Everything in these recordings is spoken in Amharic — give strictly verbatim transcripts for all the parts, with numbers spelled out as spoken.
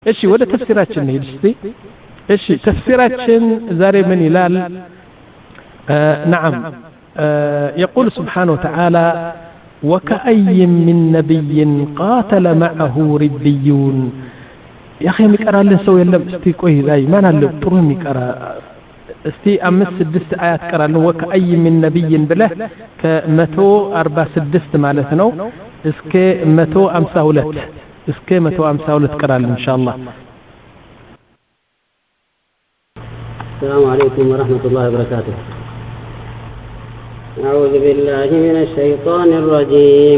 እሺ ወደ ተፍሲራችን ነው እስቲ እሺ ተፍሲራችን ዛሬ ምን ይላል نعم يقول سبحانه وتعالى وكأي من نبي قاتل معه ربيون يا اخي ميقرا له سو يلم استي ቆይ ላይ ማን አለ ጥሩ የሚቀራ እስቲ አምስት ስድስት አያት ቀራን وكأي من نبي ብለህ ከመቶ አርባ ስድስት ማለት ነው እስከ መቶ ሃምሳ ሁለት እስከ መቶ ሃምሳ ሁለት ቀራል ኢንሻአላህ السلام عليكم ورحمة الله وبركاته أعوذ بالله من الشيطان الرجيم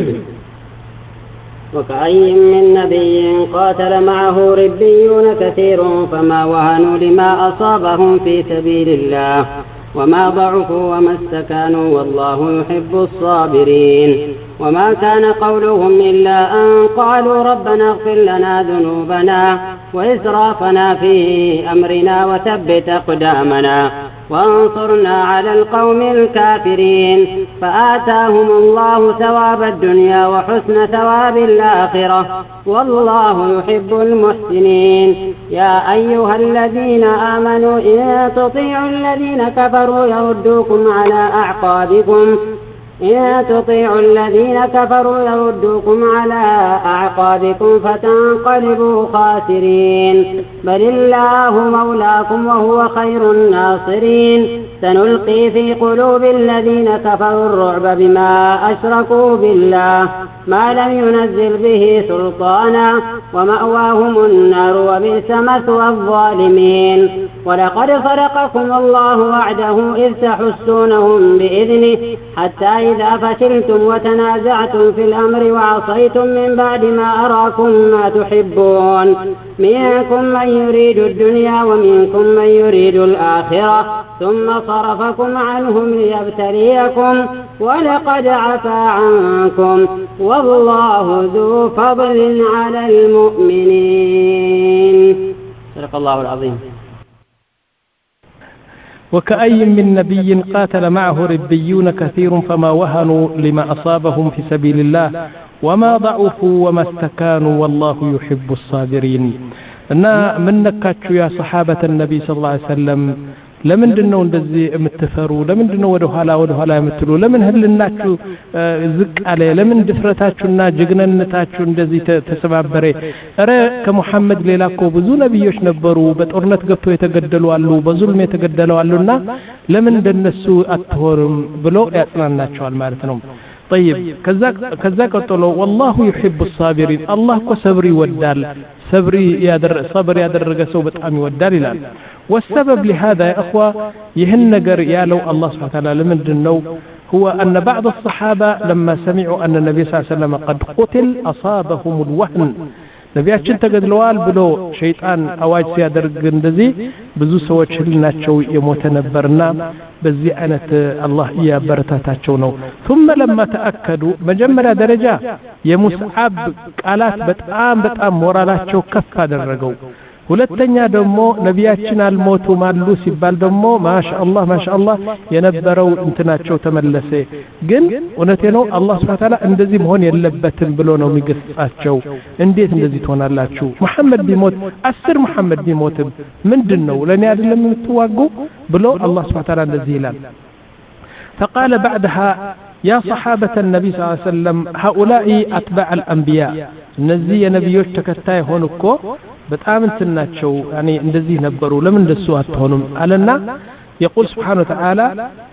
وكأي من نبي قاتل معه ربيون كثير فما وهنوا لما أصابهم في سبيل الله وما ضعفوا وما استكانوا والله يحب الصابرين وما كان قولهم إلا أن قالوا ربنا اغفر لنا ذنوبنا وإسرافنا في أمرنا وثبت أقدامنا وانصرنا على القوم الكافرين فآتاهم الله ثواب الدنيا وحسن ثواب الآخرة والله يحب المحسنين يا أيها الذين آمنوا إن تطيعوا الذين كفروا يردوكم على أعقابكم إن تطيعوا الذين كفروا يردوكم على أعقابكم فتنقلبوا خاسرين بل الله مولاكم وهو خير الناصرين سنلقي في قلوب الذين كفروا الرعب بما أشركوا بالله ما لم ينزل به سلطانا ومأواهم النار وبئس مثوى الظالمين ولقد صدقكم الله وعده إذ تحسونهم بإذنه حتى إذا فشلتم وتنازعتم في الأمر وعصيتم من بعد ما أراكم ما تحبون منكم من يريد الدنيا ومنكم من يريد الآخرة ثم صرفكم عنهم ليبتليكم ولقد عفا عنكم والله ذو فضل على المؤمنين صدق الله العظيم وكأي من نبي قاتل معه ربيون كثير فما وهنوا لما أصابهم في سبيل الله وما ضعفوا وما استكانوا والله يحب الصابرين إن من نكاتشو يا صحابة النبي صلى الله عليه وسلم ለምንድነው እንደዚህ የምትፈሩ ለምንድነው ወደ ኋላ ወደ ኋላ የምትሉ ለምን ህልናችሁ ዝቅ አለ ለምን ድፍረታችሁና ጀግነነታችሁ እንደዚህ ተሰባበረ አረ ከመሐመድ ሌላ እኮ ብዙ ነብዮች ነበሩ በጦርነት ገብተው የተገደሉ አሉ በዙልም የተገደሉ አሉና ለምን እንደነሱ አትሆንም ብሎ ያጽናናቸዋል ማለት ነው طيب كذا كذا قالوا والله يحب الصابرين الله كو صبر يودال صبر يادر صبر يادرغ سو بጣም ይወዳል ይላል والسبب لهذا يا اخوه ይህን ነገር ያለው الله سبحانه وتعالى ለምንድነው هو ان بعض الصحابه لما سمعوا ان النبي صلى الله عليه وسلم قد قتل اصابهم الوهن ነቢያችን ተገድለዋል ብሎ ሸይጣን አዋጅ ሲያደርግ እንደዚህ ብዙ ሰዎች ህልናቸው የሞተ ነበርና በዚህ አይነት አላህ ያበረታታቸው ነው ثم لما تاكدوا መጀመሪያ ደረጃ የሙስዓብ ቃላት በጣም በጣም ሞራላቸው ከፍ አደረገው ሁለተኛ ደግሞ ነቢያችን አልሞቱም አሉ ሲባል ደግሞ ማሻአላህ ማሻአላህ የነበረው እንትናቸው ተመለሰ ግን እውነቴ ነው አላህ Subhanahu Wa Ta'ala እንደዚህ መሆን የለበትም ብሎ ነው የሚገስጻቸው እንዴት እንደዚህ ትሆናላችሁ መሐመድ ቢሞት አስር መሐመድ ቢሞትም ምንድነው ለኔ አይደለም የምትዋጉ ብሎ አላህ Subhanahu Wa Ta'ala እንደዚህ ይላል فقال بعدها يا صحابة النبي صلى الله عليه وسلم هؤلاء أتباع الأنبياء እነዚህ የነብዮች ተከታይ ሆኑኮ በጣም እንትናቸው ያኒ እንደዚህ ነበሩ ለምን እንደሱ አትሆኑም አለና يقول سبحانه وتعالى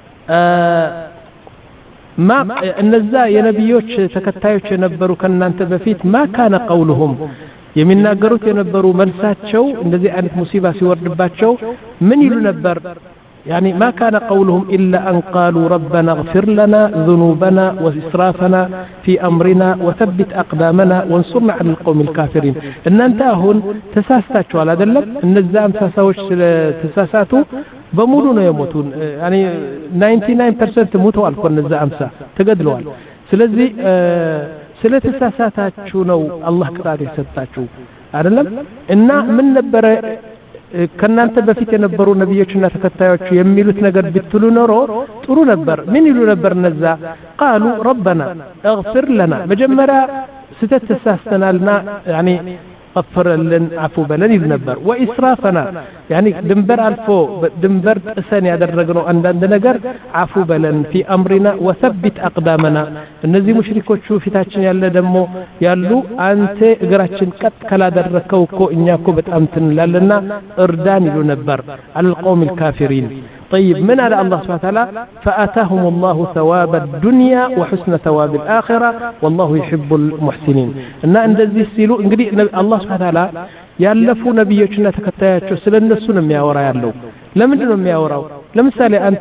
ما እነዛ የነብዮች ተከታዮች የነበሩ ከናንተ በፊት ما كان قولهم የሚናገሩት የነበሩ መልሳቸው እንደዚህ አይነት ሙሲባ ሲወርድባቸው ምን ይሉ ነበር يعني ما كان قولهم إلا أن قالوا ربنا اغفر لنا ذنوبنا وإسرافنا في أمرنا وثبت أقدامنا وانصرنا على القوم الكافرين إن أنت هون تساستاتوا على ذلك إن الزام تساوش تساساتوا بمولون يموتون يعني تسعة وتسعين بالمئة موتوا على كون الزام سا تقدلوا سلزي سل تساساتاتوا نو الله كتار يساتاتوا عدلم إن من نبر ከናንተ በፊት የነበሩ ነብዮችና ተከታዮች የሚሉት ነገር ብትሉ ኖሮ ጥሩ ነበር ምን ይሉ ነበር ነዛ قالوا ربنا اغفر لنا መጀመሪያ ስተተሳስተናልና يعني غفرلن عفو بلن ينبر وإسرافنا يعني دنبر ألفو دنبر أسان يدرجنا عندنا نجر عفو بلن في أمرنا وثبت أقدامنا النزي مشركوا شو في تاچن يلا دمو يالو أنت إجراتشن كت كلا دركوكو إنياكو بتأمتن لنا إردان ينبر على القوم الكافرين طيب من على الله سبحانه وتعالى فآتاهم الله ثواب الدنيا وحسن ثواب الآخرة والله يحب المحسنين إن عند ذي السيلو إنجري الله سبحانه وتعالى يالفوا نبينا تكتاياتشو سلن السنة مياورا يالو لمن دون مياوراو لمثال أنت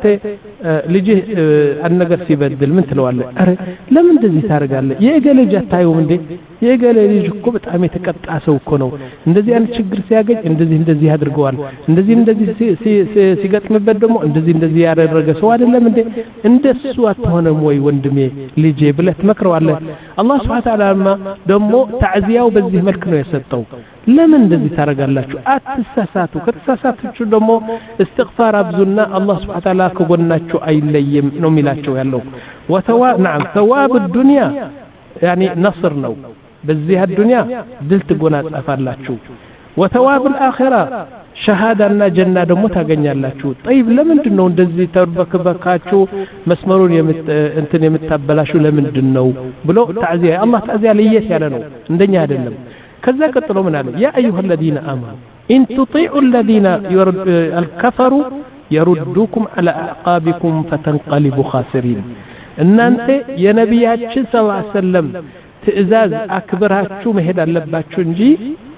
لجي النجر سيبدل من تلوالله أره لمن دزي تارجاله يجعل جاتايو من دي يجعل يجي كوبت عمي تكت عسو كونو ندزي أنا شجر سياجج ندزي ندزي هذا رجوان ندزي ندزي سي سي سي سيجت مبدمو ندزي ندزي على الرجال سواد لمن دي ندس سوات هنا موي وندمي لجي بلت مكرو على الله سبحانه وتعالى ما دمو تعزية وبزيه ملكنا يسطو لمن دزي تارجاله شو أتساساتو كتساساتو شو دمو استغفار أبزلنا الله سبحانه وتعالى كقولنا شو أي ليم نوميلا شو يالله وثواب نعم ثواب الدنيا يعني نصرنا بزيها الدنيا دلت قنات أفعل شو وثواب الآخرة شهادة أن جنة دموت أغنيا الله شو طيب لمن دنو دزي تربك بكاتشو مسمرون يمت انتن يمتابلا شو لمن دنو بلو تعزيه الله تعزيه ليس يالنو اندنيا دنم كذا قطلوا من هذا يا أيها الذين آمنوا إن تطيعوا الذين يرد الكفروا يردوكم على أعقابكم فتنقلبوا خاسرين إن أنت يا نبيات صلى الله عليه وسلم تئزاز أكبرها شو مهد اللباتشو نجي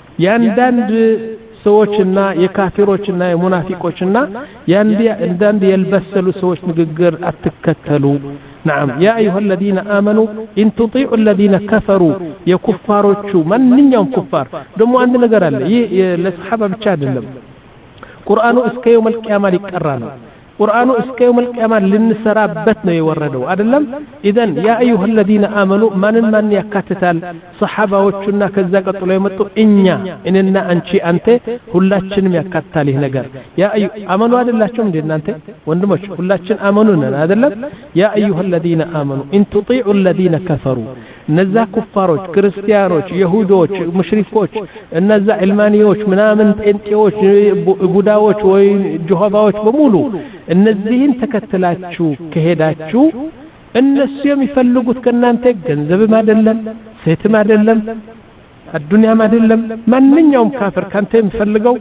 يانداند سوچنا يكافروچنا يمنافقوچنا ياندي انداند يلبسلو سوچ نغغر اتكتلو نعم يا أيها الذين آمنوا إن تطيعوا الذين كفروا يكفاروچو من نيوم كفار دمو عند نغر አለ ይሄ ለሰሃባ ብቻ አይደለም ቁርአኑ እስከ يوم القيامه ሊቀራና ቁርአኑ እስከ يوم القيامه ልንሰራበት ነው የወረደው አይደለም ኢዘን ያ أيها الذين آمنوا ማንን ማን ያካትታል ሰሃባዎቹና ከዛ ቀጥሎ የመጡ እኛ እነና አንቺ አንተ ሁላችንም ያካትታል ይሄ ነገር ያ አዩ አመኑ አይደላችሁም እንዴ እናንተ ወንድሞች ሁላችን አመኑ ነን አይደለም ያ أيها الذين آمنوا إن تطيعوا الذين كفروا እነዛ ኩፋሮች ክርስቲያኖች ይሁዶች ሙሽሪኮች እነዛ ዕልማኒዎች ምናምን ጴንጤዎች ቡዳዎች ወይ ጆሆባዎች በሙሉ እነዚህን ተከትላችሁ ከሄዳችሁ እነሱ የሚፈልጉት ከናንተ ገንዘብም አይደለም ሴትም አይደለም አዱንያም አይደለም ማንኛውም ካፍር ካንተ የሚፈልገው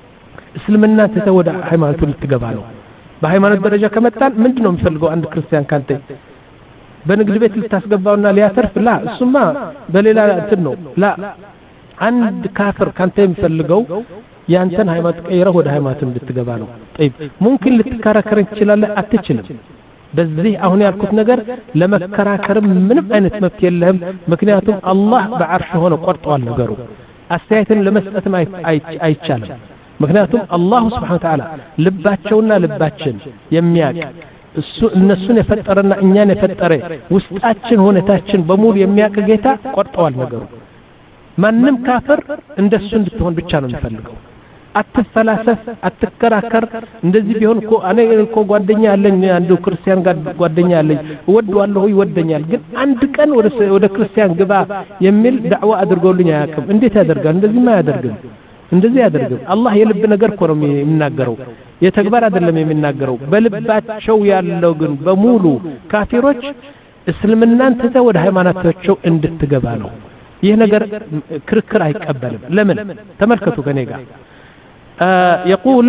እስልምና ተተወደ ሃይማኖቱ ልትገባ ነው በሃይማኖት ደረጃ ከመጣን ምንድነው የሚፈልገው አንድ ክርስቲያን ካንተ በንግድ ቤት ልታስገባውና ሊያተርፍ ላ እሱማ በሌላ እንትን ነው ላ አንድ ካፍር ካንተ የሚፈልገው ያንተን ሃይማኖት ቀይረህ ወደ ሃይማኖት እንድትገባ ነው طيب ممكن ልትከራከር ትችላለህ አትችልም በዚህ አሁን ያልኩት ነገር ለመከራከር ምንም አይነት መብት የለህም ምክንያቱም አላህ በአርሽ ሆኖ ቆርጧል ነገሩ አስተያየትን ለመስጠትም አይቻልም ምክንያቱም አላህ Subhanahu Wa Ta'ala ልባቸውና ልባችን የሚያቅ እሱ እነሱን የፈጠረና እኛን የፈጠረ ውስጣችን ሆነታችን በሙሉ የሚያቅ ጌታ ቆርጧል ነገሩ ማንንም ካፍር እንደሱ እንድትሆን ብቻ ነው የሚፈልገው አትፈላሰፍ አትከራከር እንደዚህ ቢሆን እኮ እኔ እኮ ጓደኛ አለኝ አንዱ ክርስቲያን ጋር ጓደኛ አለኝ ወደዋለሁ ይወደኛል ግን አንድ ቀን ወደ ወደ ክርስቲያን ግባ የሚል ዳዕዋ አድርጎልኝ አያውቅም እንዴት ያደርጋል እንደዚህ ማ ያደርጋል እንደዚህ ያደርጋል አላህ የልብ ነገር እኮ ነው የሚናገረው የተግባር አይደለም የሚናገረው በልባቸው ያለው ግን በሙሉ ካፊሮች እስልምናን ተተ ወደ ሃይማኖታቸው እንድትገባ ነው ይህ ነገር ክርክር አይቀበልም ለምን ተመልከቱ ከኔ ጋር يقول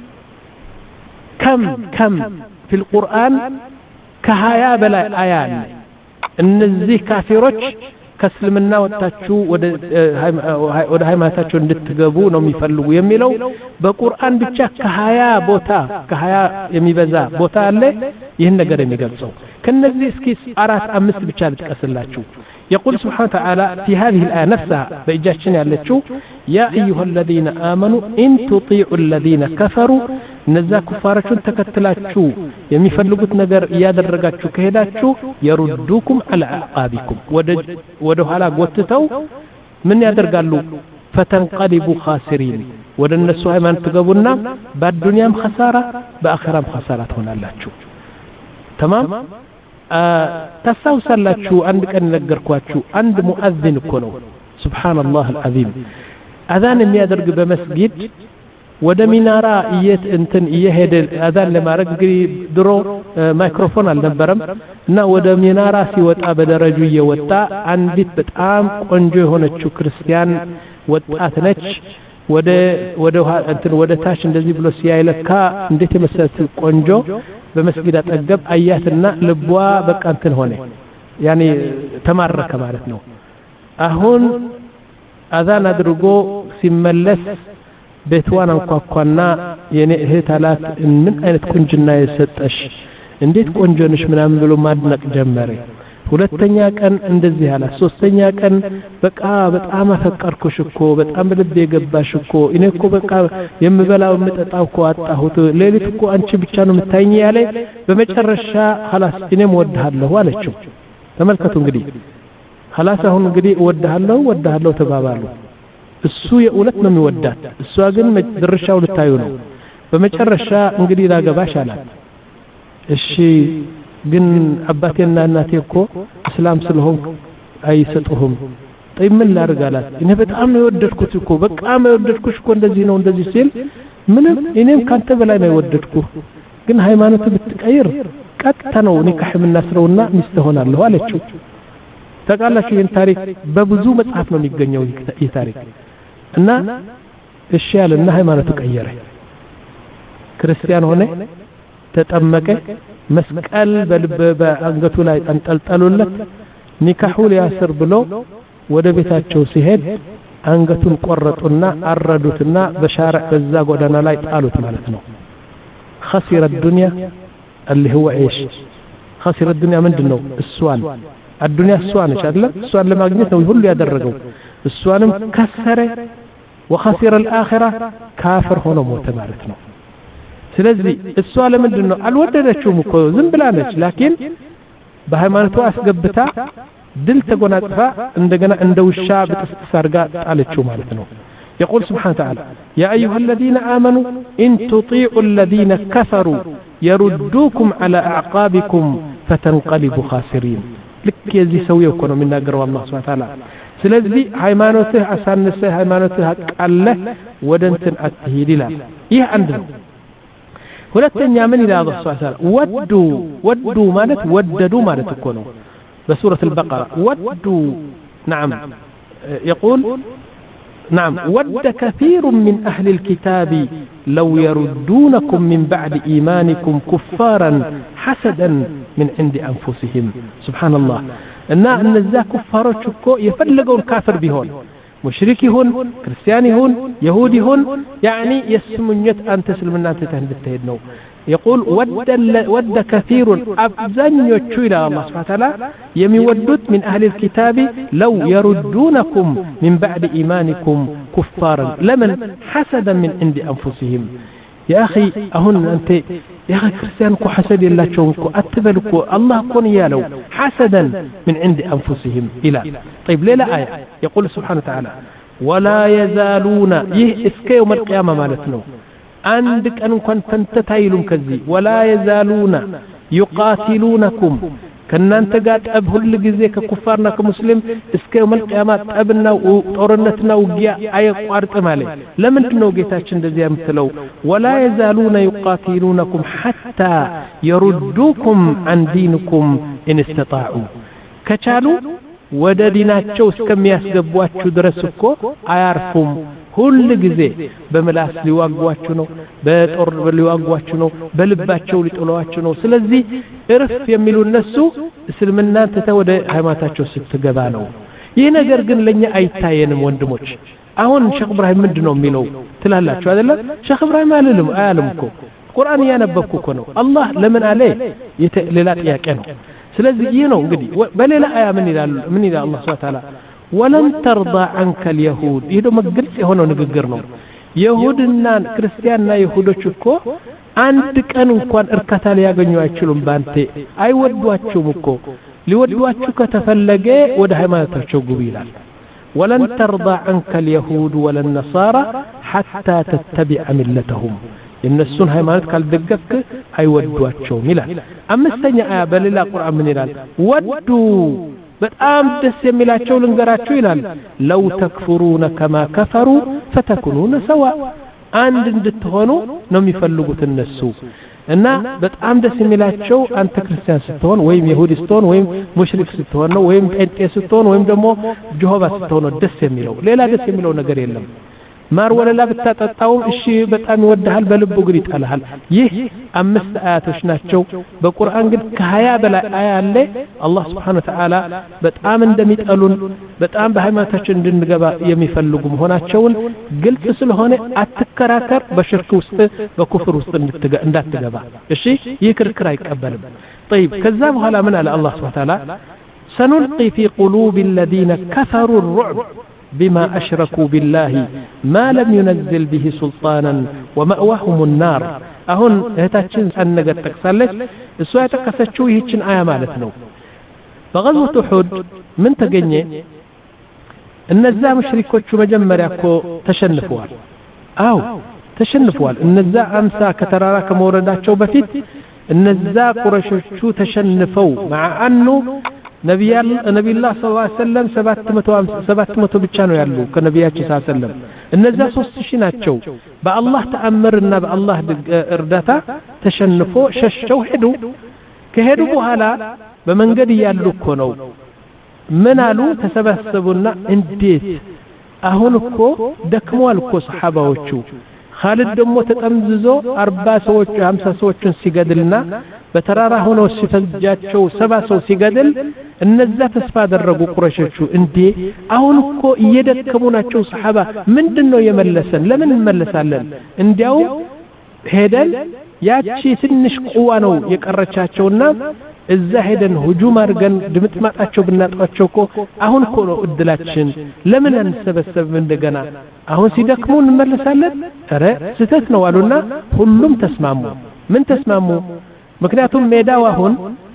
كم كم في القرآن كهايا بلا آيات እነዚህ ካፊሮች ከእስልምና ወጣችሁ ወደ ወደ ሃይማኖታቸው እንድትገቡ ነው የሚፈልጉ የሚለው በቁርአን ብቻ ከሀያ ቦታ ከሀያ የሚበዛ ቦታ አለ ይህን ነገር የሚገልጸው ከነዚህ እስኪ አራት አምስት ብቻ ልጥቀስላችሁ يقول سبحانه وتعالى في هذه الآية نفسها بإجاشن يالتشو يا أيها الذين آمنوا إن تطيعوا الذين كفروا نزا كفارة تكتلاتشو يميفلقوا نجر يادرقاتشو كهداتشو يردوكم على أعقابكم ودو على قوتتو من يادرقالو فتنقلبوا خاسرين ودن النسوة من تقبلنا بعد دنيا خسارة بآخرة خسارة هنا اللاتشو تمام تساوسلاችሁ አንድ ቀን ነገርኳችሁ አንድ ሙአዚን እኮ ነው ሱብሃንአላህ አልዓዚም አዛን የሚያደርግ በመስጊድ ወደ ሚናራ እየት እንትን እየሄደ አዛን ለማድረግ እንግዲህ ድሮ ማይክሮፎን አልነበረም እና ወደ ሚናራ ሲወጣ በደረጃው እየወጣ አንዲት በጣም ቆንጆ የሆነችው ክርስቲያን ወጣት ነች ወደ ወደ እንትን ወደ ታች እንደዚህ ብሎ ሲያይለካ እንዴት የመሰለች ቆንጆ በመስጊድ አጠገብ አያትና ልቧ በቃ እንትን ሆነ ያኔ ተማረከ ማለት ነው አሁን አዛን አድርጎ ሲመለስ ቤትዋን አንኳኳና የኔ እህት አላት ምን አይነት ቁንጅና የሰጠሽ እንዴት ቆንጆ ነሽ ምናምን ብሎ ማድነቅ ጀመረ ሁለተኛ ቀን እንደዚህ አለ ሶስተኛ ቀን በቃ በጣም አፈቀርኩሽ እኮ በጣም ልብ የገባሽ እኮ እኔ እኮ በቃ የምበላው የምጠጣው እኮ አጣሁት ሌሊት እኮ አንቺ ብቻ ነው የምታይኝ ያለ በመጨረሻ خلاص እኔም ወድሃለሁ አለችው ተመልከቱ እንግዲህ خلاص አሁን እንግዲህ ወድሃለሁ ወድሃለሁ ተባባሉ እሱ የእውነት ነው የሚወዳት እሷ ግን ድርሻው ልታዩ ነው በመጨረሻ እንግዲህ ላገባሽ አላት እሺ ግን አባቴና እናቴ እኮ እስላም ስለሆንኩ አይሰጡህም طيب ምን ላርጋላት እኔ በጣም ነው የወደድኩት እኮ በቃ ነው የወደድኩሽ እኮ እንደዚህ ነው እንደዚህ ሲል ምንም እኔም ካንተ በላይ ነው የወደድኩ ግን ሃይማኖት ብትቀይር ቀጥታ ነው ኒካህ የምናስረውና ሚስት ሆናለሁ አለችው ተቃላችሁ ይህን ታሪክ በብዙ መጽሐፍ ነው የሚገኘው ይህ ታሪክ እና እሺ ያለና ሃይማኖት ቀየረ ክርስቲያን ሆነ ተጠመቀ መስቀል በልብ በአንገቱ ላይ አንጠልጠሉለት ኒካሁ ሊያስር ብሎ ወደ ቤታቸው ሲሄድ አንገቱን ቆረጡና አረዱትና በሻርዕ በዛ ጎዳና ላይ ጣሉት ማለት ነው خسر الدنيا اللي هو ايش خسر الدنيا ምንድነው እሷን الدنيا እሷን አይደለም እሷን ለማግኘት ነው ሁሉ ያደረገው እሷንም ከሰረ وخسر الاخره ካፍር ሆኖ ሞተ ማለት ነው ስለዚህ እሷ ለምንድነው አልወደደችውም እኮ ዝም ብላለች ላኪን በሃይማኖቷ አስገብታ ድል ተጎናጽፋ እንደገና እንደ ውሻ በጥስጥስ አርጋ ጣለችው ማለት ነው يقول سبحانه وتعالى يا أيها الذين آمنوا إن تطيعوا الذين كفروا يردوكم على أعقابكم فتنقلبوا خاسرين لك يزي سويه كونوا من نقر الله سبحانه وتعالى ስለዚህ ሃይማኖትህ አሳነሰህ ሃይማኖትህ አቃለ ወደንትን አትሂድ ይላል ይህ አንድ ነው ሁለተኛ ምን ይላል አላህ Subhanahu Wa Ta'ala ወዱ ወዱ ማለት ወደዱ ማለት እኮ ነው በሱረቱ አልበቀራ ወዱ نعم يقول نعم ود كثير من أهل الكتاب لو يردونكم من بعد إيمانكم كفارا حسدا من عند أنفسهم سبحان الله إن النزا كفارات شكو يفلقون كافر بهون مشركي هون كريستياني هون يهودي هون يعني يسمنيت أن تسلم الناس تهدنو يقول ود ود كثير أبزن يتشو إلى الله سبحانه وتعالى يمودد من أهل الكتاب لو يردونكم من بعد إيمانكم كفارا لمن حسدا من عند أنفسهم يا أخي أهن أنت يا أخي كريستيانكو حسد الله شونكو أتبلكو الله كون يالو حسدا من عند أنفسهم إلى طيب ليلة آية يقول سبحانه وتعالى ولا يزالون يسكي يوم القيامة مالتنو عندك أن كنت تنتتايلون كذي ولا يزالون يقاتلونكم كنا انت قاعد أبهل لجزيك كفارنا كمسلم اسكي يوم القيامة أبنا وطورنتنا وقيا أي قارت مالي لمن تنو قيتاشن دزي مثلو ولا يزالون يقاتلونكم حتى يردوكم عن دينكم إن استطاعوا كتالو ودا ديناتشو اسكم ياسقبواتشو درسكو أيارفهم ሁሉ ጊዜ በመላስ ሊዋጓችሁ ነው በጦር ሊዋጓችሁ ነው በልባቸው ሊጥሏችሁ ነው ስለዚህ እርፍ የሚሉ እነሱ እስልምናን ተተው ወደ ሃይማኖታቸው ስትገባ ነው ይህ ነገር ግን ለኛ አይታየንም ወንድሞች አሁን ሼክ ኢብራሂም ምንድነው የሚለው ትላላችሁ አይደለ ሼክ ኢብራሂም አለልም አያለም እኮ ቁርአን ያነበብኩ እኮ ነው አላህ ለምን አለ ሌላ ጥያቄ ነው ስለዚህ ይህ ነው እንግዲህ በሌላ አያ ምን ይላል ምን ይላል አላህ Subhanahu Wa Ta'ala ولن ترضى عنك اليهود يدو مغلጽ የሆነው ንግግር ነው ይሁድና ክርስቲያንና ይሁዶች እኮ አንድ ቀን እንኳን እርካታ ሊያገኙ አይችሉም ባንተ አይወዷቸውም እኮ ሊወዷቸው ከተፈለገ ወደ ሃይማኖታቸው ግቡ ይላል ولن ترضى عنك اليهود ولا النصارى حتى تتبع ملتهم النسون ሃይማኖት ካልደገፍክ አይወዷቸውም ይላል አምስተኛ አያ በሌላ ቁርአን ምን ይላል ወዱ በጣም ደስ የሚላቸው ልንገራችሁ ይላል ለው ተክፍሩነ ከማ ከፈሩ فتكونون سواء አንድ እንድትሆኑ ነው የሚፈልጉት እነሱ እና በጣም ደስ የሚላቸው አንተ ክርስቲያን ስትሆን ወይም ይሁዲ ስትሆን ወይም ሙሽሪክ ስትሆን ነው ወይም ጴንጤ ስትሆን ወይም ደግሞ ጆሆባ ስትሆን ነው ደስ የሚለው ሌላ ደስ የሚለው ነገር የለም ማር ወለላ በተጣጣው እሺ በጣም ይወደሃል በልቡ ግን ይጣልሃል ይህ አምስት አያቶች ናቸው በቁርአን ግን ከሀያ በላይ አያ አለ አላህ Subhanahu Wa Ta'ala በጣም እንደሚጠሉን በጣም በሃይማኖታችን እንድንገባ የሚፈልጉ መሆናቸውን ግልጽ ስለሆነ አትከራከር በሽርክ ውስጥ በኩፍር ውስጥ እንዳትገባ እሺ ይህ ክርክር አይቀበልም طيب ከዛ በኋላ ምን አለ አላህ Subhanahu Wa Ta'ala سنلقي في قلوب الذين كفروا الرعب بما أشركوا بالله ما لم ينزل به سلطانا ومأواهم النار أهون هتاتشن أنجت تكسلت السؤال تكسرتشو يهتشن آية مالتنا فغزوة أحد من تجني النزاع مشركوت شو مجمر يكو تشنفوال أو تشنفوال النزاع أمسا كتراراك موردات شو بفيت النزاع قرش شو تشنفوا مع أنه نبي النبي الله صلى الله عليه وسلم سبعة متو ብቻ ነው ያሉ ከነቢያችን ሰለላሁ ዐለይሂ ወሰለም እነዛ ሶስት ሺህ ናቸው በአላህ ተአምርና በአላህ እርዳታ ተሸንፎ ሸሽተው ሄዱ ከሄዱ በኋላ በመንገድ ያሉ እኮ ነው ምን አሉ ተሰበሰቡና እንዴት አሁን እኮ ደክመዋል እኮ ሰሃባዎቹ خالد ደሞ ተጠምዝዞ አርባ ሰዎች ሃምሳ ሰዎችን ሲገድልና በተራራ ሆኖ ሲፈጃቸው ሰባ ሰው ሲገድል እነዛ ተስፋ አደረጉ ቁረሾቹ እንዴ አሁን እኮ እየደከሙ ናቸው ሰሃባ ምንድነው የመለሰን ለምን እንመለሳለን እንዲያው ሄደን ያቺ ትንሽ ቁዋ ነው የቀረቻቸውና እዛ ሄደን ሁጁም አድርገን ድምጥማጣቸው ብናጣቸው እኮ አሁን እኮ ነው እድላችን ለምን እንሰበሰብ እንደገና አሁን ሲደክሙ እንመለሳለን ኧረ ስተት ነው አሉና ሁሉም ተስማሙ ምን ተስማሙ ምክንያቱም ሜዳው አሁን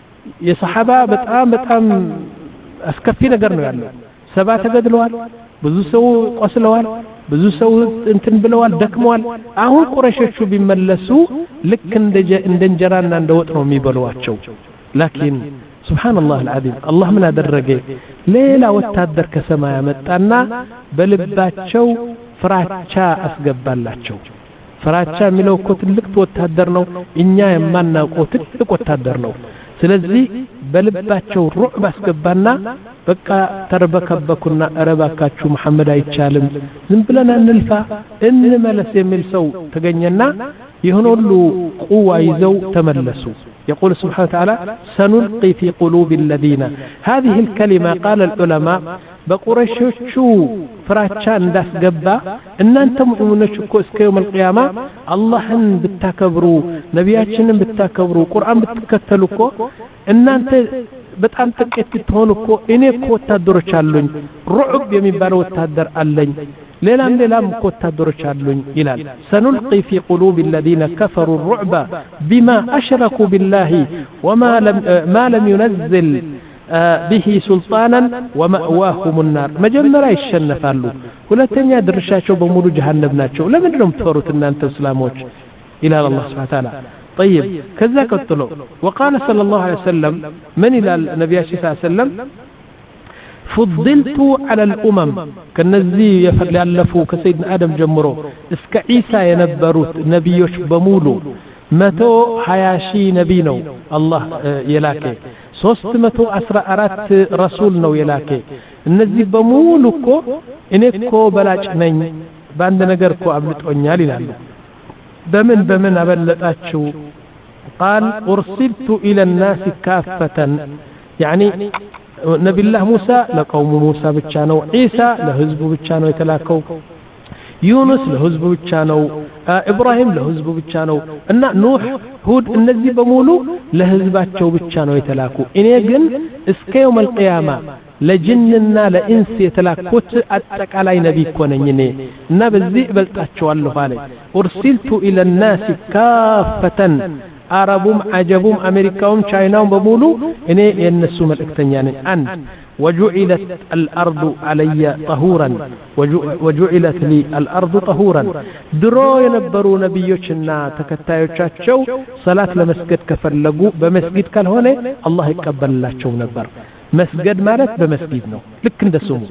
የሰሃባ በጣም በጣም አስከፊ ነገር ነው ያለው ሰባ ተገድለዋል ብዙ ሰው ቆስለዋል ብዙ ሰው እንትን ብለዋል ደክመዋል አሁን ቁረሾቹ ቢመለሱ ልክ እንደ እንጀራና እንደ ወጥ ነው የሚበሉዋቸው لكن سبحان الله العظيم الله من أدرجه ليلة وتهدر كسماء متنا بلباتشو فراتشا أسقب اللاتشو فراتشا ملو كتلك وتهدرنو إنيا يمنا كتلك وتهدرنو سلزي بلباتشو رعب أسقبنا بقى تربكبكنا أربكاتشو محمد أيتشالم زنبلنا نلفا إن ملس يمل سو تجنينا يهنولو قوة يزو تملسو يقول سبحانه وتعالى سنلقي في قلوب الذين هذه الكلمة قال العلماء بقريش شو فراتشان داس قبا ان انتم مؤمنون شكو اسك يوم القيامة اللهن بتكبروا نبياتشن بتكبروا قرآن بتكتلوكو ان انت በጣም ጥቂት ብትሆኑኮ እኔ እኮ ወታደሮች አሉኝ ሩዕብ የሚባለው ወታደር አለኝ ሌላም ሌላም እኮ ወታደሮች አሉኝ ይላል سنلقي في قلوب الذين كفروا الرعب بما أشركوا بالله وما لم ما لم ينزل به سلطانا ومأواهم النار مجمرا يشنفالو ሁለተኛ ድርሻቸው በሙሉ ጀሃነም ናቸው ለምንድነው የምትፈሩት እናንተ እስላሞች ይላል አላህ Subhanahu Wa Ta'ala طيب كذا قتلوا وقال صلى الله عليه وسلم من إلى النبي صلى الله عليه وسلم فضلت على الأمم كالنزي يفلفوا كسيدنا آدم جمرو اسك عيسى ينبروت نبيوش بمولو متو حياشي نبينو الله يلاكي ሶስት መቶ አስራ አራት ረሱል ነው የላከ እነዚህ በሙሉኮ እኔኮ በላጭ ነኝ ባንድ ነገርኮ አብልጦኛል ይላሉ بمن بمن أبلتاتشو قال أرسلت إلى الناس كافة يعني نبي الله موسى لقوم موسى بتشانو عيسى لحزب بتشانو يتلاكو يونس لحزب بتشانو آه إبراهيم لحزب بتشانو أن نوح هود النزي بمولو لحزباتشو بتشانو يتلاكو إني جن اسك يوم القيامة لجننا لإنس يتلاكوت أتك على نبي كونيني نبذي بلتاتشو الله عليه أرسلت إلى الناس كافة عربهم عجبهم أمريكاهم شايناهم بمولو إني ينسوا ملكتنياني أن وجعلت الأرض علي طهورا وجعلت لي الأرض طهورا درو ينبروا نبيوشنا تكتايوشاتشو صلاة لمسجد كفلقوا بمسجد كالهوني الله يقبل الله شو نبر مسجد مالت بمسجد نو لك اندسومو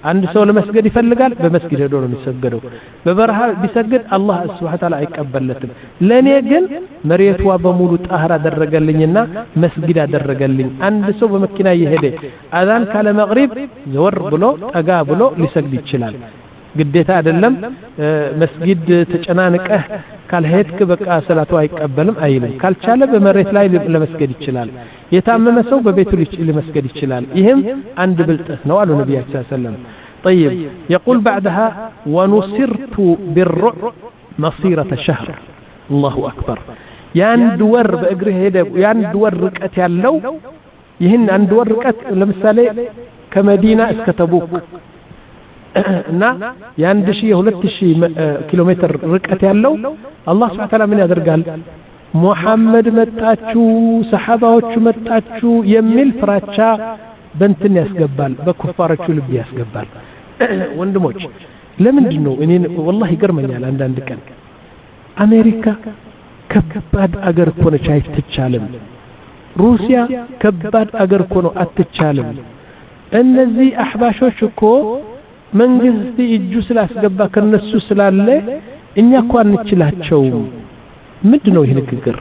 አንድ ሰው ለመስገድ ይፈልጋል በመስጊድ ሄዶ ነው የሚሰገደው በበረሃ ቢሰግድ አላህ Subhanahu Ta'ala አይቀበለትም ለኔ ግን መሬቷ በሙሉ ጣህራ አደረገልኝና መስጊድ አደረገልኝ አንድ ሰው በመኪና እየሄደ አዛን ካለ መግሪብ ዘወር ብሎ ጠጋ ብሎ ሊሰግድ ይችላል ግዴታ አይደለም መስጊድ ተጨናንቀህ ካልሄድክ በቃ ሰላቱ አይቀበልም አይልም ካልቻለ በመሬት ላይ ለመስገድ ይችላል የታመመ ሰው በቤቱ ለመስገድ ይችላል ይሄም አንድ ብልጥት ነው አሉ ነብያችን ሰለላሁ ዐለይሂ ወሰለም طيب يقول بعدها ونصرت بالرعب مصيرة شهر الله أكبر ያንድ ወር በእግር ሄደ ያንድ ወር ርቀት ያለው ይህን አንድ ወር ርቀት ለምሳሌ ከመዲና እስከ ተቡክ እና ያንድ ሺህ ሁለት ሺህ ኪሎ ሜትር ርቀት ያለው አላህ Subhanahu Ta'ala ምን ያደርጋል ሙሐመድ መጣቹ ሰሃባዎቹ መጣቹ የሚል ፍራቻ በእንትን ያስገባል በኩፋሮቹ ልብ ያስገባል ወንድሞች ለምንድነው እኔ والله ይገርመኛል አንዳንድ ቀን አሜሪካ ከባድ አገር እኮ ነች አይተቻለም ሩሲያ ከባድ አገር እኮ ነው አትቻለም እነዚህ አህባሾች እኮ መንግስት እጁ ስላስገባ ከነሱ ስላለ እኛ እኮ አንችላቸው ምንድነው ይሄ ንግግር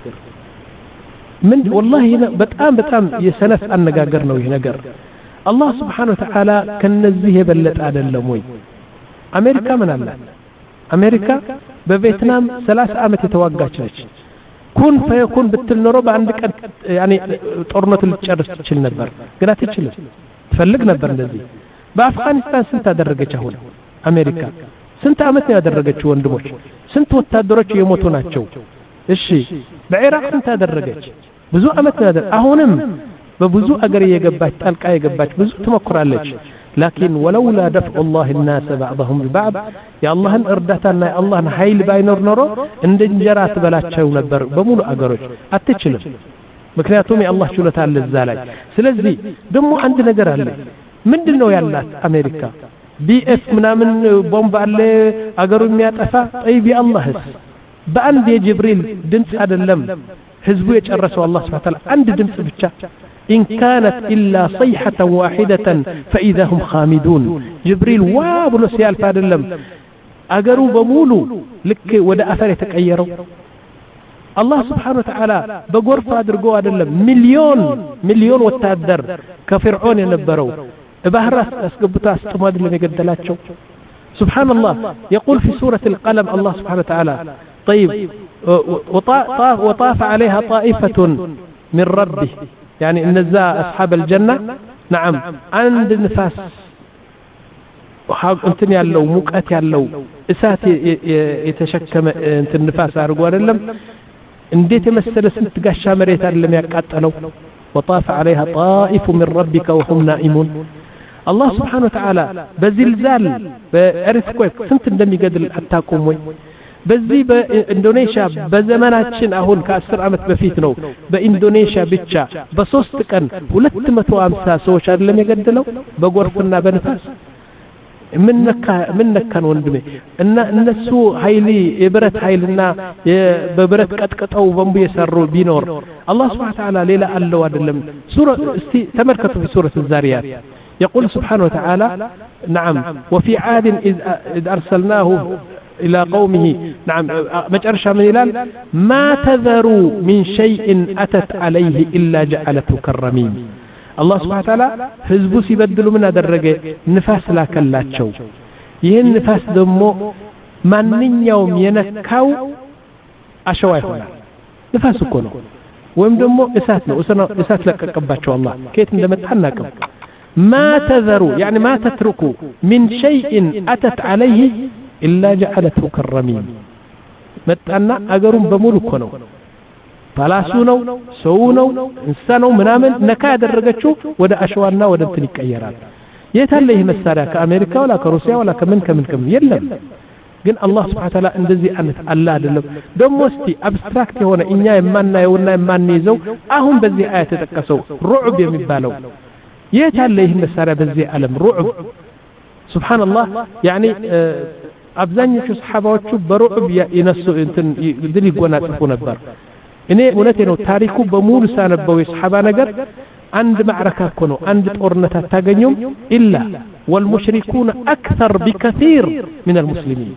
ምን والله በጣም በጣም የሰነፍ አነጋገር ነው ይሄ ነገር አላህ Subhanahu Ta'ala ከነዚህ የበለጠ አይደለም ወይ አሜሪካ ምን አለ አሜሪካ በቪየትናም ሰላሳ አመት የተዋጋች ነች ኩን ፈየኩን ብትል ኖሮ በአንድ ቀን ያኒ ጦርነቱ ልትጨርስ ትችል ነበር ግን አትችልም ትፈልግ ነበር እንደዚህ በአፍጋኒስታን ስንት አደረገች አሁን አሜሪካ ስንት አመት ያደረገችው ወንድሞች ስንት ወታደሮች የሞቱ ናቸው እሺ በኢራቅ ስንት አደረገች ብዙ አመት ያደረ አሁንም በብዙ አገር የገባች ጣልቃ የገባች ብዙ ትሞክራለች لكن ولولا دفع الله الناس بعضهم ببعض يا الله እርዳታና የአላህ ኃይል ባይኖር ኖሮ እንደ እንጀራ ትበላቸው ነበር በሙሉ አገሮች አትችልም ምክንያቱም የአላህ ችሎታ አለ እዛ ላይ ስለዚህ ደግሞ አንድ ነገር አለ ምንድነው ያላት አሜሪካ ቢኤፍ ምናምን ቦምብ አለ አገሩ የሚያጠፋ ጠይብ የአላህስ በአንድ የጅብሪል ድምጽ አይደለም ህዝቡ የጨረሰው አላህ Subhanahu Ta'ala አንድ ድምጽ ብቻ إن كانت إلا صيحة واحدة فإذا هم خامدون جبريل وابلو سيال فادلم أقروا بمولو لك ودا أثر يتكيروا الله سبحانه وتعالى بقور فادر قوة دلم مليون مليون وتادر كفرعون ينبروا بهرس أسقبتا استماد لم يقدلاتشو سبحان الله يقول في سورة القلم الله سبحانه وتعالى طيب وطاف, وطاف عليها طائفة من ربه يعني النزاء أصحاب الجنة نعم عند النفاس انتن يالو موقات يالو اسات يتشكم انت النفاس أرقوا لهم انديت مسل سنت قاشا مريتا لم يقاتلوا وطاف عليها طائف من ربك وهم نائمون الله سبحانه وتعالى بزلزال بأرثكويك سنت اندمي قدر أتاكم وي በዚህ በኢንዶኔሽያ በዘመናችን አሁን ከአስር አመት በፊት ነው በኢንዶኔሽያ ብቻ በሶስት ቀን ሁለት መቶ ሃምሳ ሰዎች አይደለም የገደለው በጎርፍና በንፋስ ምን ነካ ምን ነካን ወንድሜ እና እነሱ ኃይሊ የብረት ኃይልና በብረት ቀጥቀጣው ቦምብ የሰሩ ቢኖር አላህ Subhanahu Ta'ala ሌላ አለው አይደለም ሱራ እስቲ ተመልከቱ በሱራ الزاريات يقول سبحانه وتعالى نعم وفي عاد إذ أرسلناه إلى قومه نعم مجرشا من إلال ما تذروا من شيء أتت عليه إلا جعلته كالرميم الله سبحانه وتعالى حزبو سيبدلوا من هذا الرجاء نفاس لا كلاتشو يهن نفاس دمو من يوم ينكاو أشواي هنا نفاس كونه ويم دمو إساتنا إسات لك قباتشو الله كيت ندمت حناكم ما تذروا يعني ما تتركوا من شيء أتت عليه إلا جعلته كالرميم متأنا أجرهم بمولو كنو فلاسونو سونو إنسانو منامن نكاد الرجتشو ودا أشوارنا ودا تنك أيران يتهليه مسارة كأمريكا ولا كروسيا ولا كمن كمن كمن يلم جن الله سبحانه وتعالى اندزي أنت الله دلم دم مستي أبستراكت هنا إنيا إماننا يونا إماني زو أهم بزي آية تتكسو رعب يمبالو يتهليه مسارة بزي ألم رعب سبحان الله يعني آه አብዛኞቹ ሰሃባዎቹ በሩዕብ ይነሱ እንትን ድል ይጎናጽፉ ነበር እኔ እውነቴ ነው ታሪኩ በሙሉ ሳነበው የሰሃባ ነገር አንድ ማዕረካ እኮ ነው አንድ ጦርነት አታገኙም ኢላ والمشركون أكثر بكثير من المسلمين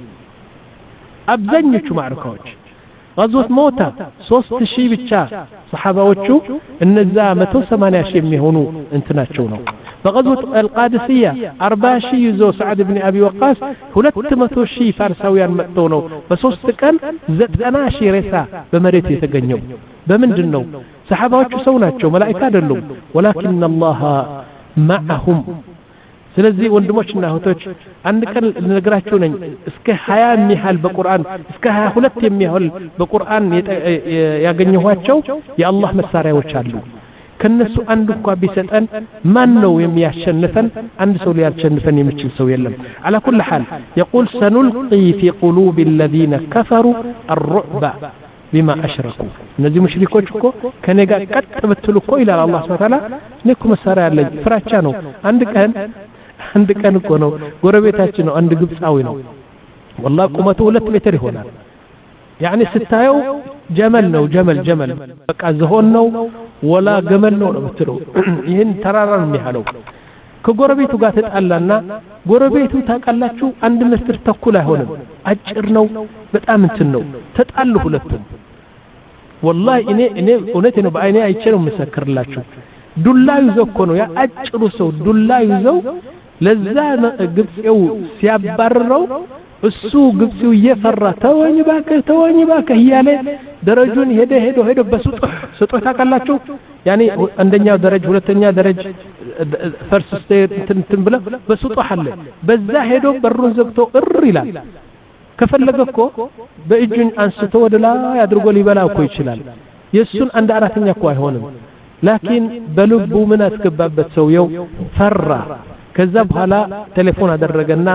أبزنيش معركوش غزوة موتى ሶስት ሺህ ብቻ صحابዎቹ እነዛ መቶ ሰማንያ ሺህ የሚሆኑ እንትናቸው ነው በغزوة القادسية أربعة ሺህ ይዞ سعد بن أبي وقاص ሁለት መቶ ሺህ ፋርሳውያን መጥተው ነው በሶስት ቀን ዘጠና ሺህ ሬሳ በመሬት የተገኘው በምንድን ነው صحابዎቹ ሰው ናቸው መላእክት አይደሉም ولكن الله معهم ስለዚህ ወንድሞችና እህቶች አንድ ቀን ልነግራችሁ ነኝ እስከ ሃያ የሚያህል በቁርአን እስከ ሃያ ሁለት የሚያህል በቁርአን ያገኘኋቸው የአላህ መሳሪያዎች አሉ ከነሱ አንድ እንኳን ቢሰጠን ማን ነው የሚያሸንፈን አንድ ሰው ሊያሸንፈን የሚችል ሰው የለም على كل حال يقول سنلقي في قلوب الذين كفروا الرعب بما أشركوا እነዚህ ሙሽሪኮች እኮ ከኔ ጋር ቀጥ ብትሉ እኮ ይላል አላህ Subhanahu Wa Ta'ala ነኩ መሳሪያ አለኝ ፍራቻ ነው አንድ ቀን አንድ ቀን እኮ ነው ጎረቤታችን ነው አንድ ግብጻዊ ነው والله ቁመቱ ሁለት ሜትር ይሆናል يعني ስታየው ጀመል ነው ጀመል ጀመል በቃ ዝሆን ነው ወላ ገመል ነው ነው የምትለው ይሄን ተራራ ነው የሚያለው ከጎረቤቱ ጋር ተጣላና ጎረቤቱ ታቃላችሁ አንድ ሜትር ተኩል አይሆንም አጭር ነው በጣም እንትን ነው ተጣሉ ሁለቱም والله እኔ እኔ እውነቴ ነው በአይኔ አይቼ ነው መሰከርላችሁ ዱላ ይዘው እኮ ነው ያ አጭሩ ሰው ዱላ ይዘው ለዛ ግብጽው ሲያባረረው እሱ ግብጽው እየፈራ ተወኝ ባከህ ተወኝ ባከህ ያለ ደረጃውን ሄደ ሄዶ ሄዶ በሱጥ ሱጥ ታቃላችሁ ያኒ አንደኛው ደረጃ ሁለተኛ ደረጃ ፈርስ ስቴት እንትን ብለ በሱጥ አለ በዛ ሄዶ በሩን ዘግቶ እር ይላል ከፈለገ እኮ በእጁን አንስቶ ወደ ላይ አድርጎ ሊበላው እኮ ይችላል የሱን አንድ አራተኛ እኮ አይሆንም لكن በልቡ ምን አስገባበት ሰውየው ፈራ ከዛ በኋላ ቴሌፎን አደረገና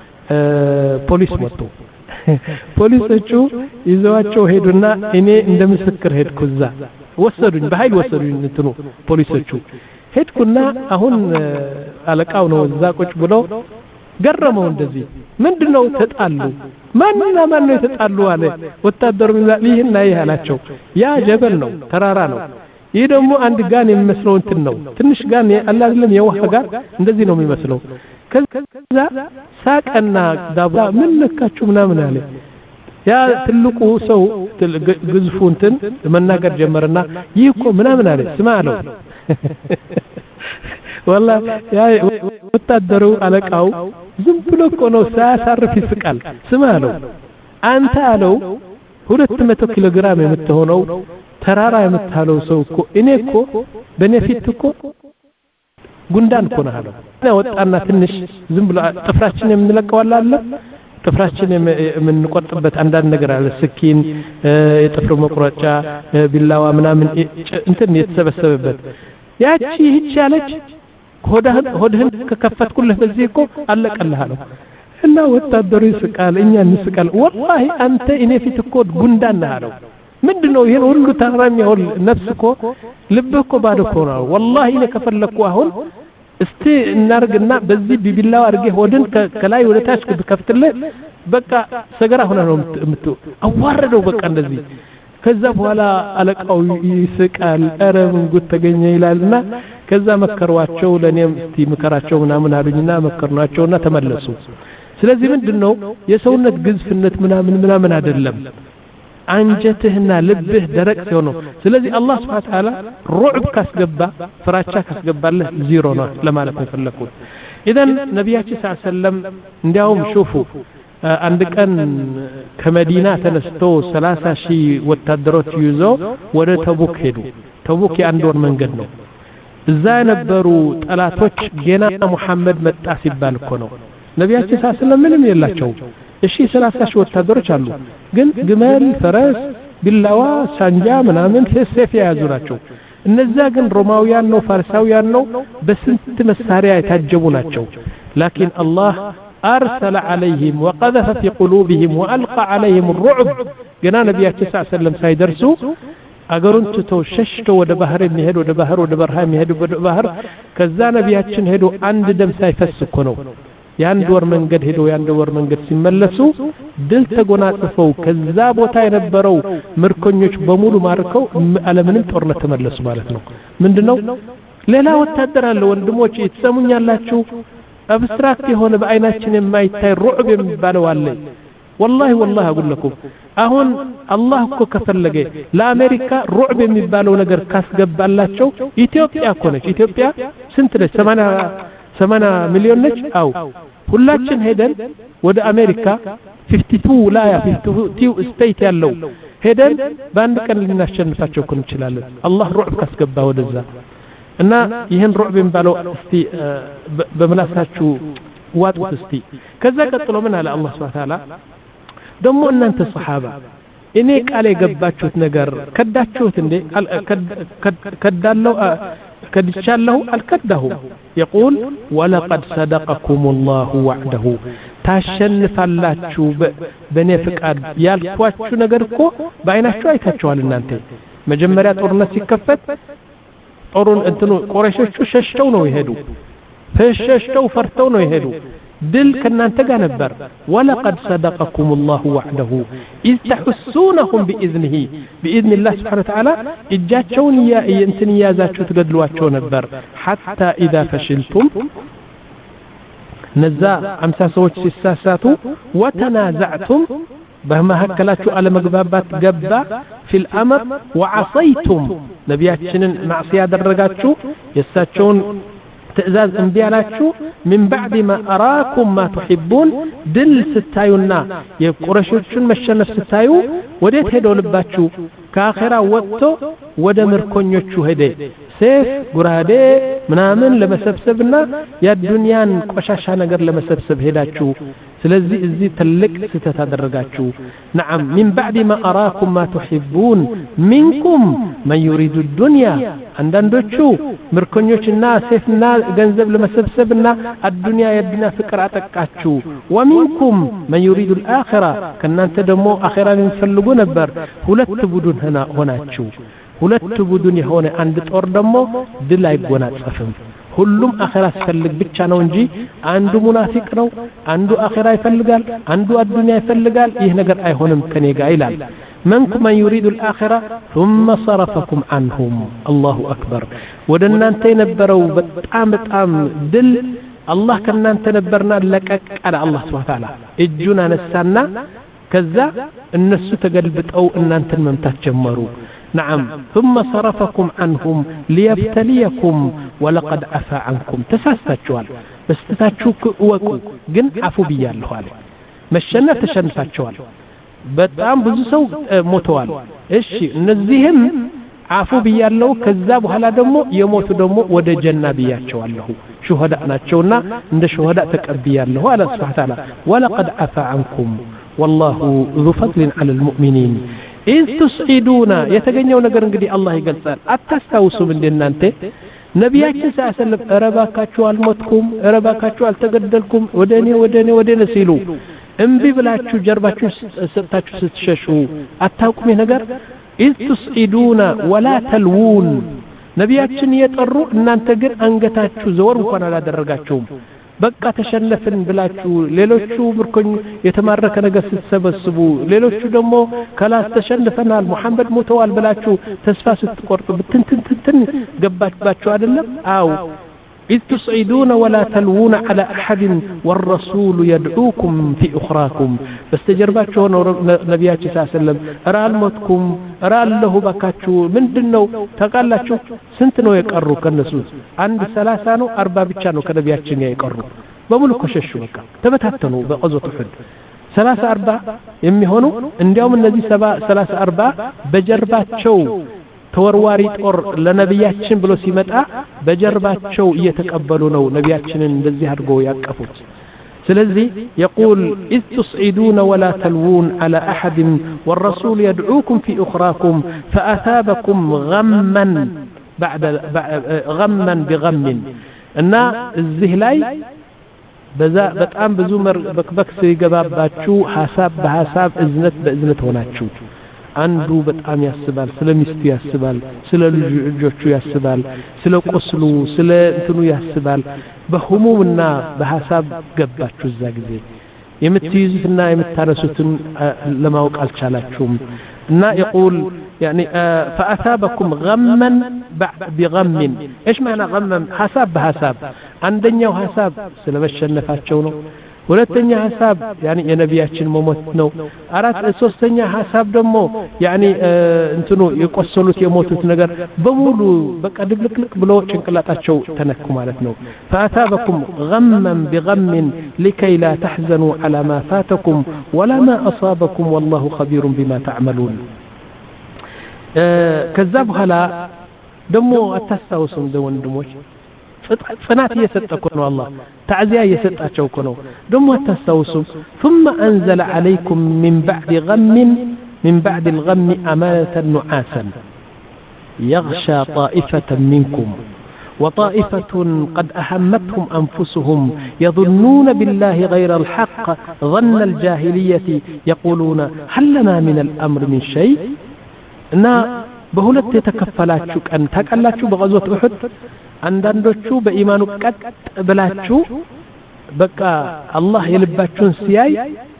ፖሊስ መጥቶ ፖሊሶቹ ይዘዋቸው ሄዱና እኔ እንደ ምስክር ሄድኩዛ ወሰዱኝ በኃይል ወሰዱኝ እንትኑ ፖሊሶቹ ሄድኩና አሁን አለቃው ነው እዛ ቁጭ ብሎ ገረመው እንደዚህ ምንድነው ተጣሉ ማንና ማን ነው ተጣሉ አለ ወታደሩ ይህና ይያላቸው ያ ጀበል ነው ተራራ ነው ይሄ ደግሞ አንድ ጋን የሚመስለው እንትን ነው ትንሽ ጋን አለ አይደለም የውሃ ጋር እንደዚህ ነው የሚመስለው ከዛ ሳቀና ዳባ ምን ነካችሁ ምናምን አለ ያ ትልቁ ሰው ግዝፉ እንትን መናገር ጀመረና ይህ እኮ ምናምን አለ ስማ አለው والله ያ ወታደሩ አለቃው ዝም ብሎ እኮ ነው ሳያሳርፍ ይስቃል ስማ አለው አንተ አለው ሁለት መቶ ኪሎ ግራም የምትሆነው ተራራ የምታለው ሰው እኮ እኔ እኮ በነፊት እኮ ጉንዳን እኮ ነው አለው ወጣና ትንሽ ዝም ብሎ ጥፍራችን የምንለቀው አለ ጥፍራችን የምንቆርጥበት አንዳንድ ነገር አለ ስኪን የጥፍር መቁረጫ ቢላዋ ምናምን እንትን የተሰበሰበበት ያቺ ይህች ያለች ሆድህን ሆድህን ከከፈትኩልህ በዚህ እኮ አለቀልህ አለው እና ወታደሩ ይስቃል እኛ እንስቃል والله አንተ እኔ ፊት እኮ ጉንዳን ነህ አለው ምንድነው ይሄን ሁሉ ተራራም ይሁን ነፍስ እኮ ልብህ እኮ ባዶ እኮ ነው والله እኔ ከፈለኩ አሁን እስቲ እናርግና በዚህ ቢቢላው አርጌ ሆድን ከላይ ወደ ታች ከፍትልህ በቃ ሰገራ ሆነ ነው የምት አዋረደው በቃ እንደዚህ ከዛ በኋላ አለቃው ይስቃል ኧረ ምን ጉድ ተገኘ ይላልና ከዛ መከሯቸው ለኔም እስቲ መከራቸው ምናምን አሉኝና መከርናቸውና ተመለሱ ስለዚህ ምንድነው የሰውነት ግዝፍነት ምናምን ምናምን አይደለም አንጀትህና ልብህ ደረቅ ሲሆን ነው ስለዚህ አላህ Subhanahu Wa Ta'ala ሩዕብ ካስገባ ፍራቻ ካስገባለህ ዜሮ ነው ለማለት ነው ፈለኩት ኢደን ነብያችን ሰለላሁ ዐለይሂ ወሰለም እንዲያውም ሹፉ አንድ ቀን ከመዲና ተነስቶ ሰላሳ ሺህ ወታደሮች ይዞ ወደ ተቡክ ሄዱ ተቡክ የአንድ ወር መንገድ ነው እዛ የነበሩ ጠላቶች ገና መሐመድ መጣ ሲባል እኮ ነው ነብያችን ሰለላሁ ዐለይሂ ወሰለም ምንም የላቸው እሺ ሰላሳ ሺህ ወታደሮች አሉ ግን ግመል ፈረስ ቢላዋ ሳንጃ ምናምን ሰይፍ የያዙ ናቸው እነዛ ግን ሮማውያን ነው ፋርሳውያን ነው በስንት መሳሪያ የታጀቡ ናቸው لكن الله أرسل عليهم وقذف في قلوبهم وألقى عليهم الرعب جنا نبياتنا صلى الله عليه وسلم سيدرسوا أجرون تتوششتوا وده بحر يهدوا وده بحر وده برهام يهدوا وده بحر كذا نبياتنا هدوا عند دم سيفسكونوا ያን ወር መንገድ ሄዶ ያን ወር መንገድ ሲመለሱ ድል ተጎናጽፈው ከዛ ቦታ የነበረው ምርኮኞች በሙሉ ማርከው ዓለምንም ጦርነት ተመለሱ ማለት ነው ምንድነው ሌላ ወታደር አለ ወንድሞች ይተሰሙኛላችሁ አብስትራክት የሆነ በአይናችን የማይታይ ሩዕብ የሚባለው አለ والله والله اقول لكم አሁን አላህ እኮ ከፈለገ ለአሜሪካ ሩዕብ የሚባለው ነገር ካስገባላቸው ኢትዮጵያ እኮ ነች ኢትዮጵያ ስንት ነች ሰማንያ ሚሊዮን ነች አው ሁላችን ሄደን ወደ አሜሪካ ፊፍቲ ቱ ላያ ፊፍቲ ቱ ስቴት ያለው ሄደን በአንድ ቀን ልናሸንፋቸው እኮ እንችላለን አላህ ሩዕብ ካስገባ ወደዛ እና ይሄን ሩዕብ የሚባለው እስቲ በመላሳችሁ ዋጡት እስቲ ከዛ ቀጥሎ ምን አለ አላህ Subhanahu Wa Ta'ala ደሞ እናንተ ሱሐባ እኔ ቃል የገባችሁት ነገር ከዳችሁት እንዴ ከዳለው ከድቻለሁ አልከዳሁም يقول ولقد صدقكم الله وعده ታሸንፋላችሁ በኔ ፍቃድ ያልኳችሁ ነገር እኮ በአይናችሁ አይታችኋል እናንተ መጀመሪያ ጦርነት ሲከፈት ጦሩን እንትኑ ቁረይሾቹ ሸሽተው ነው ይሄዱ ፈሸሽተው ፈርተው ነው ይሄዱ ድል ከናንተ ጋር ነበር ولقد صدقكم الله وعده إذ تحسونهم بإذنه بإذن الله سبحانه وتعالى እጃቸውን እንትን ያዛችሁ ትገድሏቸው ነበር حتى إذا فشلتم ነዛ አምሳ ሰዎች ሲሳሳቱ وتنازعتم በመሐከላችሁ አለመግባባት ገባ في الأمر وعصيتم ነቢያችንን ማዕሲያ ያደረጋችሁ የሳቸውን تأزاز انبيالاችሁ من بعد ما أراكم ما تحبون دل ستايونا የቁረሾችን መሸነፍ ስታዩ ወዴት ሄደው ልባችሁ ከአኺራ ወጥቶ ወደ ምርኮኞቹ ሄደ ሰይፍ ጉራዴ ምናምን ለመሰብሰብና የዱንያን ቆሻሻ ነገር ለመሰብሰብ ሄዳችሁ ስለዚህ እዚህ ትልቅ ስተት አደረጋችሁ نعم من بعد ما أراكم ما تحبون منكم من يريد الدنيا አንዳንዶቹ ምርኮኞችና ሰይፍና ገንዘብ ለመሰብሰብና አዱንያ የዱንያ ፍቅር አጠቃችሁ ومنكم من يريد الآخرة ከናንተ ደግሞ አኺራን ይፈልጉ ነበር ሁለት ቡድን ሆናችሁ ሁለት ቡድን የሆነ አንድ ጦር ደግሞ ድል አይጎናጸፍም ሁሉም አኺራ ሲፈልግ ብቻ ነው እንጂ አንዱ ሙናፊቅ ነው አንዱ አኺራ ይፈልጋል አንዱ አዱንያ ይፈልጋል ይህ ነገር አይሆንም ከኔ ጋር ይላል منكم من يريد الآخرة ثم صرفكم عنهم الله أكبر ودنانت ينبروا بطعام بطعام دل الله كنانت نبرنا لك على الله سبحانه وتعالى اجونا نسانا كذا الناس تقلبت أو أنانت الممتات جمروا نعم ثم صرفكم عنهم ليبتليكم ولقد عفا عنكم تساستشوال بس تتاتشوك وكو جن عفو بيالله عليه مشنا تشنساتشوال በጣም ብዙ ሰው ሞተዋል እሺ እነዚህም አፉ ብያለሁ ከዛ በኋላ ደግሞ የሞቱ ደግሞ ወደ ጀና ብያቸዋለሁ ሹሃዳ ናቸውና እንደ ሹሃዳ ተቀብያለሁ አለ Subhanahu Wa Ta'ala ولقد عفا عنكم والله ذو فضل على المؤمنين إذ تسعدون የተገኘው ነገር እንግዲህ አላህ ይገልጻል አታስታውሱም እንደናንተ ነቢያችን ሰለላሁ ረባካችሁ አልሞትኩም ረባካችሁ አልተገደልኩም ወደኔ ወደኔ ወደኔ ሲሉ እንቢ ብላችሁ ጀርባችሁ ሰጣችሁ ስትሸሹ አታውቁም ነገር إذ تسعدون ولا تلوون ነቢያችን የጠሩ እናንተ ግን አንገታችሁ ዘወር እንኳን አላደረጋችሁም በቃ ተሸነፍን ብላችሁ ሌሎቹ ምርኮኝ የተማረከ ነገር ስትሰበስቡ ሌሎቹ ደግሞ ከላስ ተሸንፈናል መሐመድ ሞተዋል ብላችሁ ተስፋ ስትቆርጡ ብትንትንትን ገባችባችሁ አይደለም አው إذ تصعدون ولا تلوون على أحد والرسول يدعوكم في أخراكم فاستجرباتشو نبياتي صلى الله عليه وسلم أرى الموتكم أرى الله بكاتشو من دنو تقالاتشو سنتنو يقروا كالنسوس عند ثلاثانو أربع بيتشانو كنبياتشي يقروا بملو كششو بكا تبتاتنو بقضوة حد ثلاثة أربع يمي هونو انديوم النبي سبا ثلاثة أربع بجرباتشو ተወርዋሪ ጦር ለነብያችን ብሎ ሲመጣ በጀርባቸው እየተቀበሉ ነው ነብያችንን እንደዚህ አድርጎ ያቀፉት ስለዚህ يقول إذ تصعدون ولا تلوون على أحد والرسول يدعوكم في أخراكم فأثابكم غما بعد غما بغم እና እዚህ ላይ በዛ በጣም ብዙ በክበክ ሲገባባችሁ ሐሳብ በሐሳብ እዝነት በእዝነት ሆናችሁ አንዱ በጣም ያስባል ስለሚስቱ ያስባል ስለ ልጆቹ ያስባል ስለ ቆስሉ ስለ እንትኑ ያስባል በህሙምና በሐሳብ ገባችሁ እዛ ጊዜ የምትይዙትና የምታነሱትን ለማወቅ አልቻላችሁም እና يقول يعني فأثابكم غما بغم ايش معنى غم حساب بحساب አንደኛው ሐሳብ ስለመሸነፋቸው ነው ሁለተኛ ሐሳብ ያኒ የነቢያችን መሞት ነው አራት ሶስተኛ ሐሳብ ደግሞ ያኒ እንትኑ የቆሰሉት የሞቱት ነገር በሙሉ በቃ ድብልቅልቅ ብሎ ጭንቅላታቸው ተነኩ ማለት ነው فأثابكم غما بغم لكي لا تحزنوا على ما فاتكم ولا ما أصابكم والله خبير بما تعملون ከዛ በኋላ ደግሞ አታስታውሱም ወንድሞች ጽናት እየሰጠኩ ነው አላህ تعزية يسطاچو كنو دمو تستوسوا ثم أنزل عليكم من بعد غم من بعد الغم أمانة نعاسا يغشى طائفة منكم وطائفة قد أهمتهم أنفسهم يظنون بالله غير الحق ظن الجاهلية يقولون هل لنا من الأمر من شيء نا بهولت يتكفلاتشو أن تكالاتشو بغزوة أحد አንዳንዶቹ በኢማኑ ቀጥ ብላችሁ በቃ አላህ የልባችሁን ሲያይ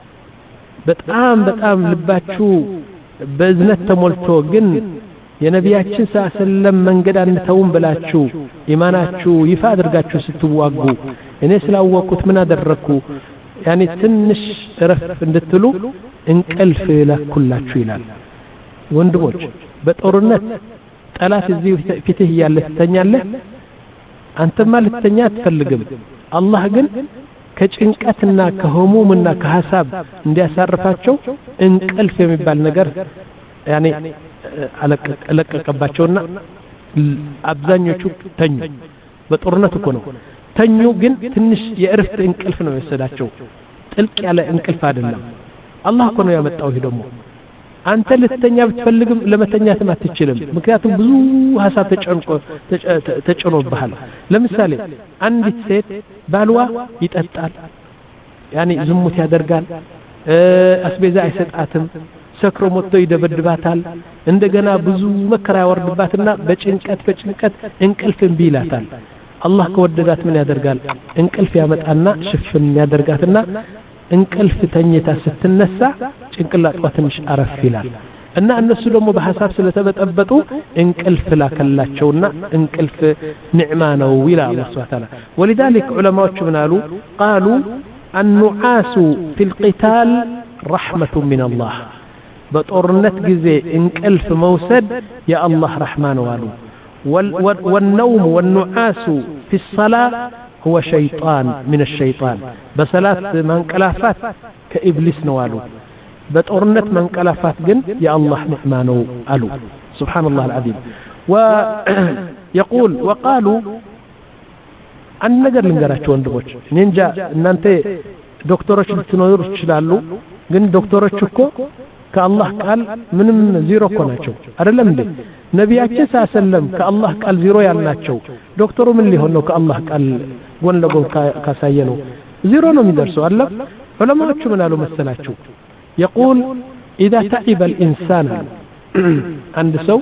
በጣም በጣም ልባችሁ በእዝነት ተሞልቶ ግን የነቢያችን ሰለም መንገድ አንተውም ብላችሁ ኢማናችሁ ይፋ አድርጋችሁ ስትዋጉ እኔ ስላወቁት ምን አደረኩ ያኒ ትንሽ ረፍ እንድትሉ እንቅልፍ ለኩላችሁ ይላል ወንድሞች በጦርነት ጠላት እዚህ ፊትህ ያለ ተኛለህ አንተማ ልተኛ አትፈልግም አላህ ግን ከጭንቀትና ከህሙምና ከሐሳብ እንዲያሳርፋቸው እንቅልፍ የሚባል ነገር ያኔ አለቀቀባቸውና አብዛኞቹ ተኙ በጦርነት እኮ ነው ተኙ ግን ትንሽ የእረፍት እንቅልፍ ነው የወሰዳቸው ጥልቅ ያለ እንቅልፍ አይደለም አላህ እኮ ነው ያመጣው ይሄ ደግሞ አንተ ልተኛ ብትፈልግም ለመተኛት አትችልም ምክንያቱም ብዙ ሐሳብ ተጨንቆ ተጨኖብሃል ለምሳሌ አንዲት ሴት ባልዋ ይጠጣል ያኒ ዝሙት ያደርጋል አስቤዛ አይሰጣትም ሰክሮ ሞቶ ይደበድባታል እንደገና ብዙ መከራ ያወርድባትና በጭንቀት በጭንቀት እንቅልፍ እምቢ ይላታል አላህ ከወደዳት ምን ያደርጋል እንቅልፍ ያመጣና ሽፍን ያደርጋትና እንቅልፍ ተኝታ ስትነሳ ጭንቅላቷ ትንሽ አረፍ ይላል እና እነሱ ደግሞ በሐሳብ ስለተበጠበጡ እንቅልፍ ላከላቸውና እንቅልፍ ንዕማ ነው ይላል አላህ Subhanahu Wa Ta'ala ولذلك علماء ምን አሉ قالوا النعاس في القتال رحمة من الله በጦርነት ጊዜ እንቅልፍ መውሰድ የአላህ ረህማ ነው አሉ والنوم والنعاس في الصلاة هو شيطان من الشيطان بصلاة منقلافات كإبليس نوالو بطورنت منقلافات جن يا الله نعمانو ألو سبحان الله العظيم ويقول وقالوا أن نجر لنجرات وندبوش نينجا نانت دكتورش بتنورش تشلالو جن دكتورش كو كالله قال منم زيرو كوناتشو أرلم دي نبياتي ساسلم كالله قال زيرو يالناتشو دكتورو من اللي هنو كالله قال ጎን ለጎን ካሳየነው ዜሮ ነው የሚደርሰው አለ ዑለማዎቹ ምን አሉ መሰላችሁ يقول اذا تعب الانسان عند ሰው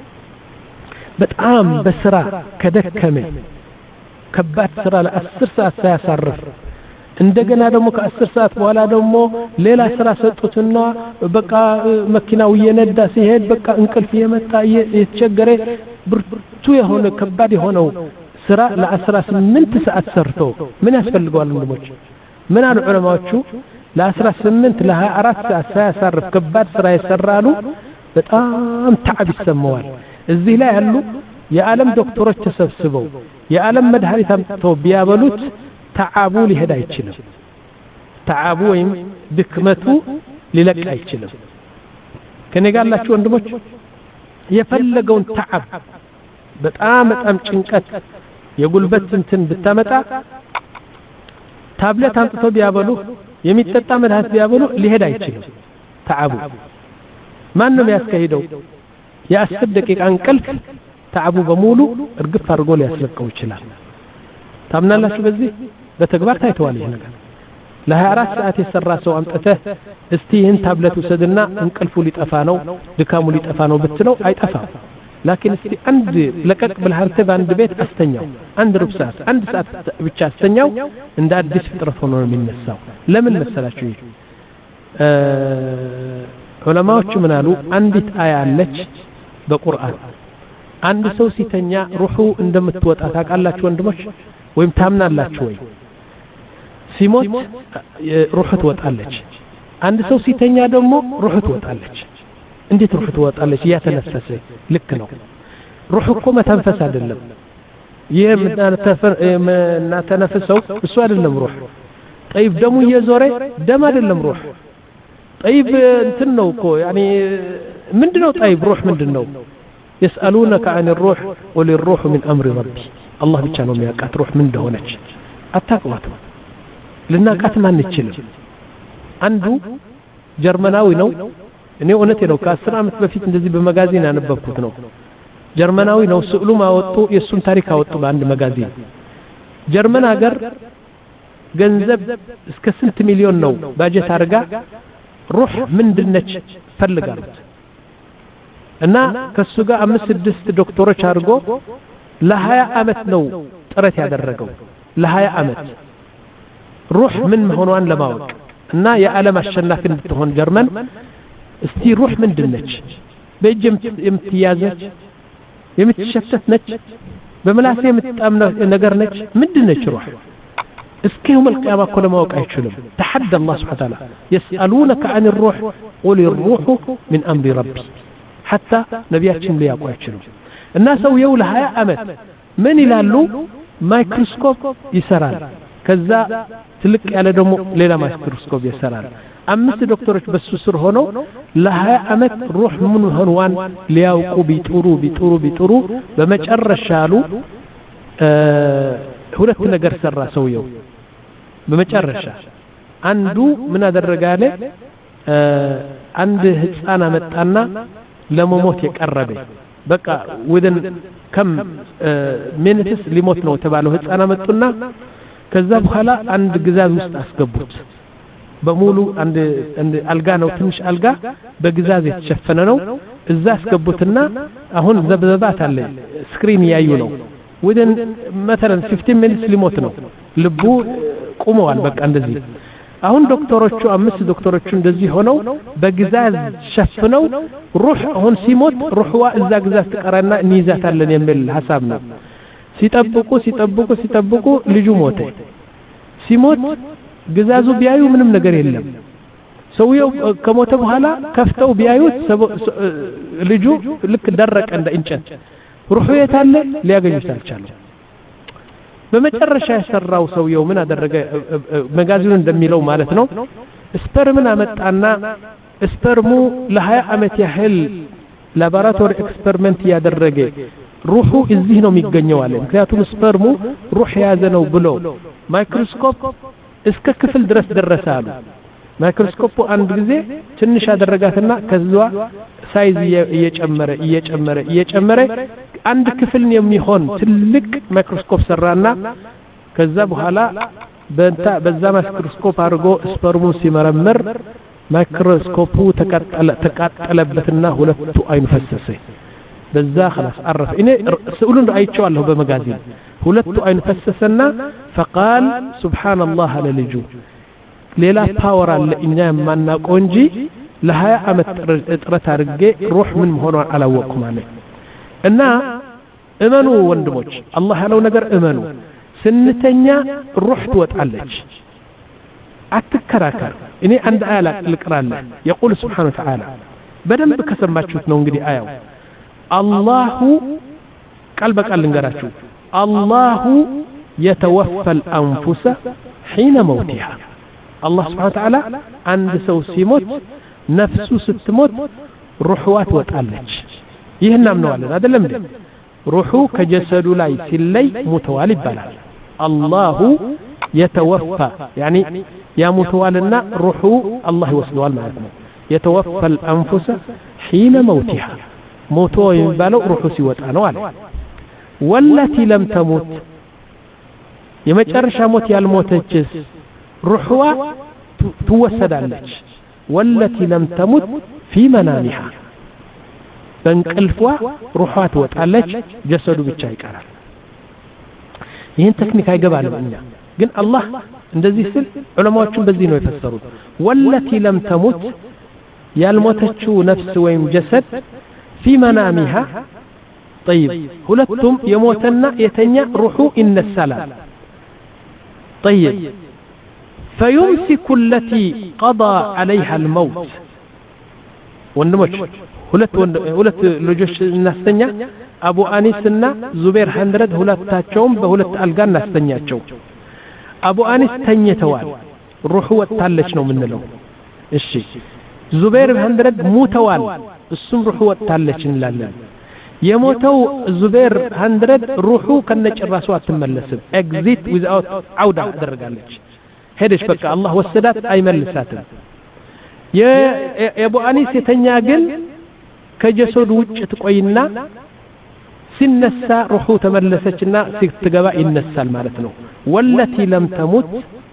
በጣም በስራ ከደከመ ከባድ ስራ ለአስር ሰዓት ሳያሳርፍ እንደገና ደግሞ ከአስር ሰዓት በኋላ ደግሞ ሌላ ስራ ሰጡትና በቃ መኪናው እየነዳ ሲሄድ በቃ እንቅልፍ የመጣ የተቸገረ ብርቱ የሆነ ከባድ የሆነው ስራ ለአስራ ስምንት ሰዓት ሰርቶ ምን ያስፈልገዋል ወንድሞች ምን አሉ ዑለማዎቹ ለአስራ ስምንት ለሃያ አራት ሰዓት ሳያሳርፍ ከባድ ስራ ይሰራሉ በጣም ተዓብ ይሰማዋል እዚህ ላይ ያሉ የዓለም ዶክተሮች ተሰብስበው የዓለም መድኃኒት አምጥተው ቢያበሉት ተዓቡ ሊሄድ አይችልም ተዓቡ ወይም ድክመቱ ሊለቅ አይችልም ከኔ ጋር ያላችሁ ወንድሞች የፈለገውን ተዓብ በጣም በጣም ጭንቀት የጉልበት እንትን ብታመጣ ታብሌት አምጥቶ ቢያበሉ የሚጠጣ መድኃኒት ቢያበሉ ሊሄድ አይችልም ተዓቡ ማንንም ያስከሂደው የአስር ደቂቃ እንቅልፍ ተዓቡ በሙሉ እርግፍ አድርጎ ሊያስለቀው ይችላል ታምናላችሁ በዚህ በተግባር ታይቷል ይሄ ነገር ለሃያ አራት ሰዓት የሰራ ሰው አምጥተህ እስቲ ይህን ታብሌት ወሰድና እንቅልፉ ሊጠፋ ነው ድካሙ ሊጠፋ ነው ብትለው አይጠፋም لكن استي عند لقق بالحرته باند بيت استنياو عند ربع ساعه عند ساعه ብቻ استنياو እንደ አዲስ ፍጥረት ሆኖ ነው የሚነሳው ለምን መሰላችሁ ዑለማዎቹ ምን አሉ አንዲት አያ አለች በቁርአን አንድ ሰው ሲተኛ ሩሑ እንደምትወጣ ታውቃላችሁ ወንድሞች ወይም ታምናላችሁ ወይ ሲሞት ሩህ ትወጣለች አንድ ሰው ሲተኛ ደግሞ ሩህ ትወጣለች እንዴት ሩህ ትወጣለች ያተነፈሰ ልክ ነው ሩህ እኮ መተንፈስ አይደለም የምናተፈርና ተነፍሰው እሱ አይደለም ሩህ طيب ደሙ እየዞረ ደም አይደለም ሩህ طيب እንትን ነው እኮ يعني ምንድነው طيب ሩህ ምንድነው يسألونك عن الروح قل الروح من أمر ربي الله ብቻ ነው የሚያውቃት ሩህ ምን እንደሆነች አታውቁት ልናቃት ማን ይችላል አንዱ ጀርመናዊ ነው እኔ እውነቴ ነው ከአስር አመት በፊት እንደዚህ በመጋዚን ያነበብኩት ነው ጀርመናዊ ነው ስዕሉ ማወጡ የሱን ታሪክ አወጡ በአንድ መጋዚን ጀርመን ሀገር ገንዘብ እስከ ስንት ሚሊዮን ነው ባጀት አርጋ ሩህ ምንድነች ፈልጋሉት እና ከሱ ጋር አምስት ስድስት ዶክተሮች አድርጎ ለ20 አመት ነው ጥረት ያደረገው ለ20 አመት ሩህ ምን መሆኗን ለማወቅ እና የዓለም አሸናፊ እንድትሆን ጀርመን እስቲ ሩህ ምንድነች በእጅም የምትያዘች የምትሸተት ነች በመላስ የምትጣም ነገር ነች ምንድነች ሩህ እስኪ يوم القيامه كل ما وقع يችላል تحدى الله سبحانه وتعالى يسالونك عن الروح قل الروح من امر ربي حتى ነቢያችን ሊያውቁ አይችሉም እና ሰውየው ለ20 አመት ምን ይላሉ ማይክሮስኮፕ ይሰራል ከዛ ትልቅ ያለ ደግሞ ሌላ ማይክሮስኮፕ ይሰራል አምስት ዶክተሮች በሱ ስር ሆነው ለ20 አመት ሩህ ምን ሆነዋን ሊያውቁ ቢጥሩ ቢጥሩ ቢጥሩ በመጨረሻ አሉ ሁለት ነገር ሰራ ሰውየው በመጨረሻ አንዱ ምን አደረጋለ አንድ ህፃን አመጣና ለመሞት የቀረበ በቃ ወደን ከም ሚኒትስ ሊሞት ነው ተባለው ህፃን አመጡና ከዛ በኋላ አንድ ግዛዝ ውስጥ አስገቡት በሙሉ አንድ አልጋ ነው ትንሽ አልጋ በግዛዝ የተሸፈነ ነው እዛ አስገቡትና አሁን ዘብዘባት አለ ስክሪን ያዩ ነው ወደን مثلا fifteen minutes ሊሞት ነው ልቡ ቆመዋል በቃ እንደዚህ አሁን ዶክተሮቹ አምስት ዶክተሮቹ እንደዚህ ሆነው በግዛዝ ሸፍነው ሩህ አሁን ሲሞት ሩህዋ እዛ ግዛዝ ተቀራና እንይዛታለን የሚል ሐሳብ ነው ሲጠብቁ ሲጠብቁ ሲጠብቁ ልጁ ሞተ ሲሞት ግዛዙ ቢያዩ ምንም ነገር የለም ሰውየው ከሞተ በኋላ ከፍተው ቢያዩት ልጁ ልክ ደረቀ እንደ እንጨት ሩህ የታለ ሊያገኙት አልቻለም በመጨረሻ የሰራው ሰውየው ምን አደረገ መጋዚኑ እንደሚለው ማለት ነው ስፐርምን አመጣና ስፐርሙ ለ20 አመት ያህል ላቦራቶሪ ኤክስፐሪመንት ያደረገ ሩሁ እዚህ ነው የሚገኘው አለ ምክንያቱም ስፐርሙ ሩህ ያዘ ነው ብሎ ማይክሮስኮፕ እስከ ክፍል ድረስ ደረሳሉ ማይክሮስኮፑ አንድ ጊዜ ትንሽ አደረጋትና ከዛው ሳይዝ እየጨመረ እየጨመረ እየጨመረ አንድ ክፍል የሚሆን ትልቅ ማይክሮስኮፕ ሰራና ከዛ በኋላ በእንታ በዛ ማይክሮስኮፕ አድርጎ ስፐርሙን ሲመረምር ማይክሮስኮፑ ተቃጠለ ተቃጠለበትና ሁለቱ አይኑ ፈሰሰ በዛ خلاص عرف እኔ ስዕሉን አይቼዋለሁ በመጋዚን ሁለቱ አይኑ ፈሰሰና فقال سبحان الله ለልጁ ሌላ ፓወር አለ እኛ ማናውቀው እንጂ ለ20 አመት ጥረት አድርጌ ሩህ ምን መሆኗን አላወቅኩም ማለት እና እመኑ ወንድሞች አላህ ያለው ነገር እመኑ ስንተኛ ሩህ ትወጣለች አትከራከር እኔ አንድ አያላ ልቅራለህ يقول سبحانه وتعالى በደንብ ከሰማችሁት ነው እንግዲህ አያው አላሁ ቃል በቃል ልንገራችሁ አላሁ يتوفى الانفس حين موتها الله سبحانه وتعالى عند سو ሲሞት ነፍሱ ስትሞት ሩህዋ ትወጣለች ይሄን አምነዋለን አይደለም እንዴ ሩሁ ከጀሰዱ ላይ ሲለይ ሙተዋል ይባላል አላሁ يتوفى يعني يا متوالنا روحه الله يوصلوا ማለት ነው يتوفى الانفس حين موتها موتو يبالو روحه ሲወጣ ነው አለ والتي لم تموت የመጨረሻ ሞት ያልሞተችስ ሩህዋ ትወሰዳለች والتي لم تمت في منامها በእንቅልፏ ሩህዋ ትወጣለች ጀሰዱ ብቻ ይቀራል ይሄን ቴክኒክ አይገባንም እኛ ግን አላህ እንደዚህ ስል ዑለማዎቹ በዚህ ነው የፈሰሩት والتي لم تمت ያልሞተችው ነፍስ ወይም ጀሰድ في منامها طيب ሁለቱም የሞተና የተኛ ሩሁ ይነሳላል طيب فيمسك التي قضى عليها الموت ወንድሞች ሁለት ሁለት ልጆች እናስተኛ አቡ አኒስና ዙበይር ሀንድረድ ሁለታቸውም በሁለት አልጋ እናስተኛቸው አቡ አኒስ ተኝተዋል ሩህ ወጣለች ነው ምንለው እሺ ዙበይር ሀንድረድ ሞተዋል እሱም ሩህ ወጣለች እንላለን የሞተው ዙበይር ሀንድረድ ሩሁ ከነጭራሱ አትመለስም ኤግዚት ዊዝአውት አውዳ አደረጋለች ሄደች በቃ አላህ ወሰዳት አይመልሳትም የአቡ አኒስ የተኛ ግን ከጀሰዱ ውጭ ትቆይና ሲነሳ ሩሁ ተመለሰችና ሲትገባ ይነሳል ማለት ነው ወለቲ ለም ተሙት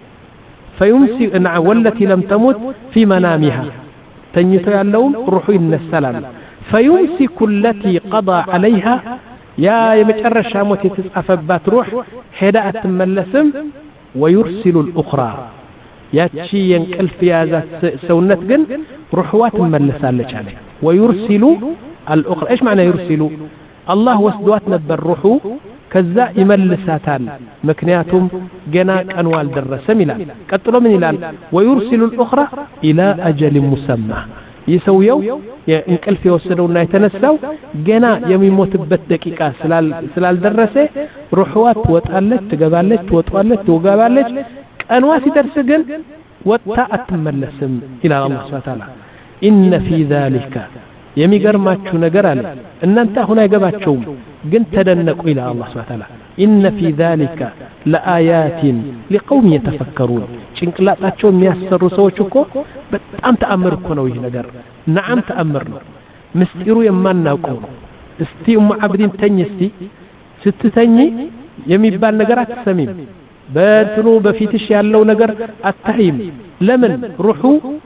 فيمسك نعم والتي لم تمت في منامها تنيتو ያለው ሩሁ ይነሳል فيمسك التي قضى عليها يا የመጨረሻ ሞት የተጻፈባት ሩህ ሄዳ አትመለስም ويرسل الاخرى ያቺ የንቅልፍ ያዛት ሰውነት ግን ሩህዋ ትመለሳለች አለ ويرسل الاخرى ايش معنى يرسل الله ወስዷት ነበር ሩሁ ከዛ ይመልሳታል ምክንያቱም ገና ቀኑ አልደረሰም ይላል ቀጥሎ ምን ይላል ويرسل الاخرى الى اجل مسمى ይሰውየው የእንቅልፍ የወሰደውና የተነሳው ገና የሚሞትበት ደቂቃ ስላልደረሰ ሩህዋ ትወጣለች ትገባለች ትወጣለች ትወጋባለች ቀኗ ሲደርስ ግን ወጣ አትመለስም ይላል አላህ Subhanahu Wa Ta'ala ኢነ ፊ ذلك የሚገርማችሁ ነገር አለ እናንተ አሁን አይገባችሁም ግን ተደነቁ ይላል አላህ Subhanahu Wa Ta'ala ኢነ ፊ ذلك ለአያት لقوم يتفكرون ጭንቅላታቸው የሚያሰሩ ሰዎች እኮ በጣም ተአምር እኮ ነው ይሄ ነገር ነዓም ተአምር ነው ምስጢሩ የማናውቀው እስቲ ኡም አብዲን ተኝ እስቲ ስትተኝ የሚባል ነገር አትሰሚም በእንትኑ በፊትሽ ያለው ነገር አታይም ለምን ሩሁ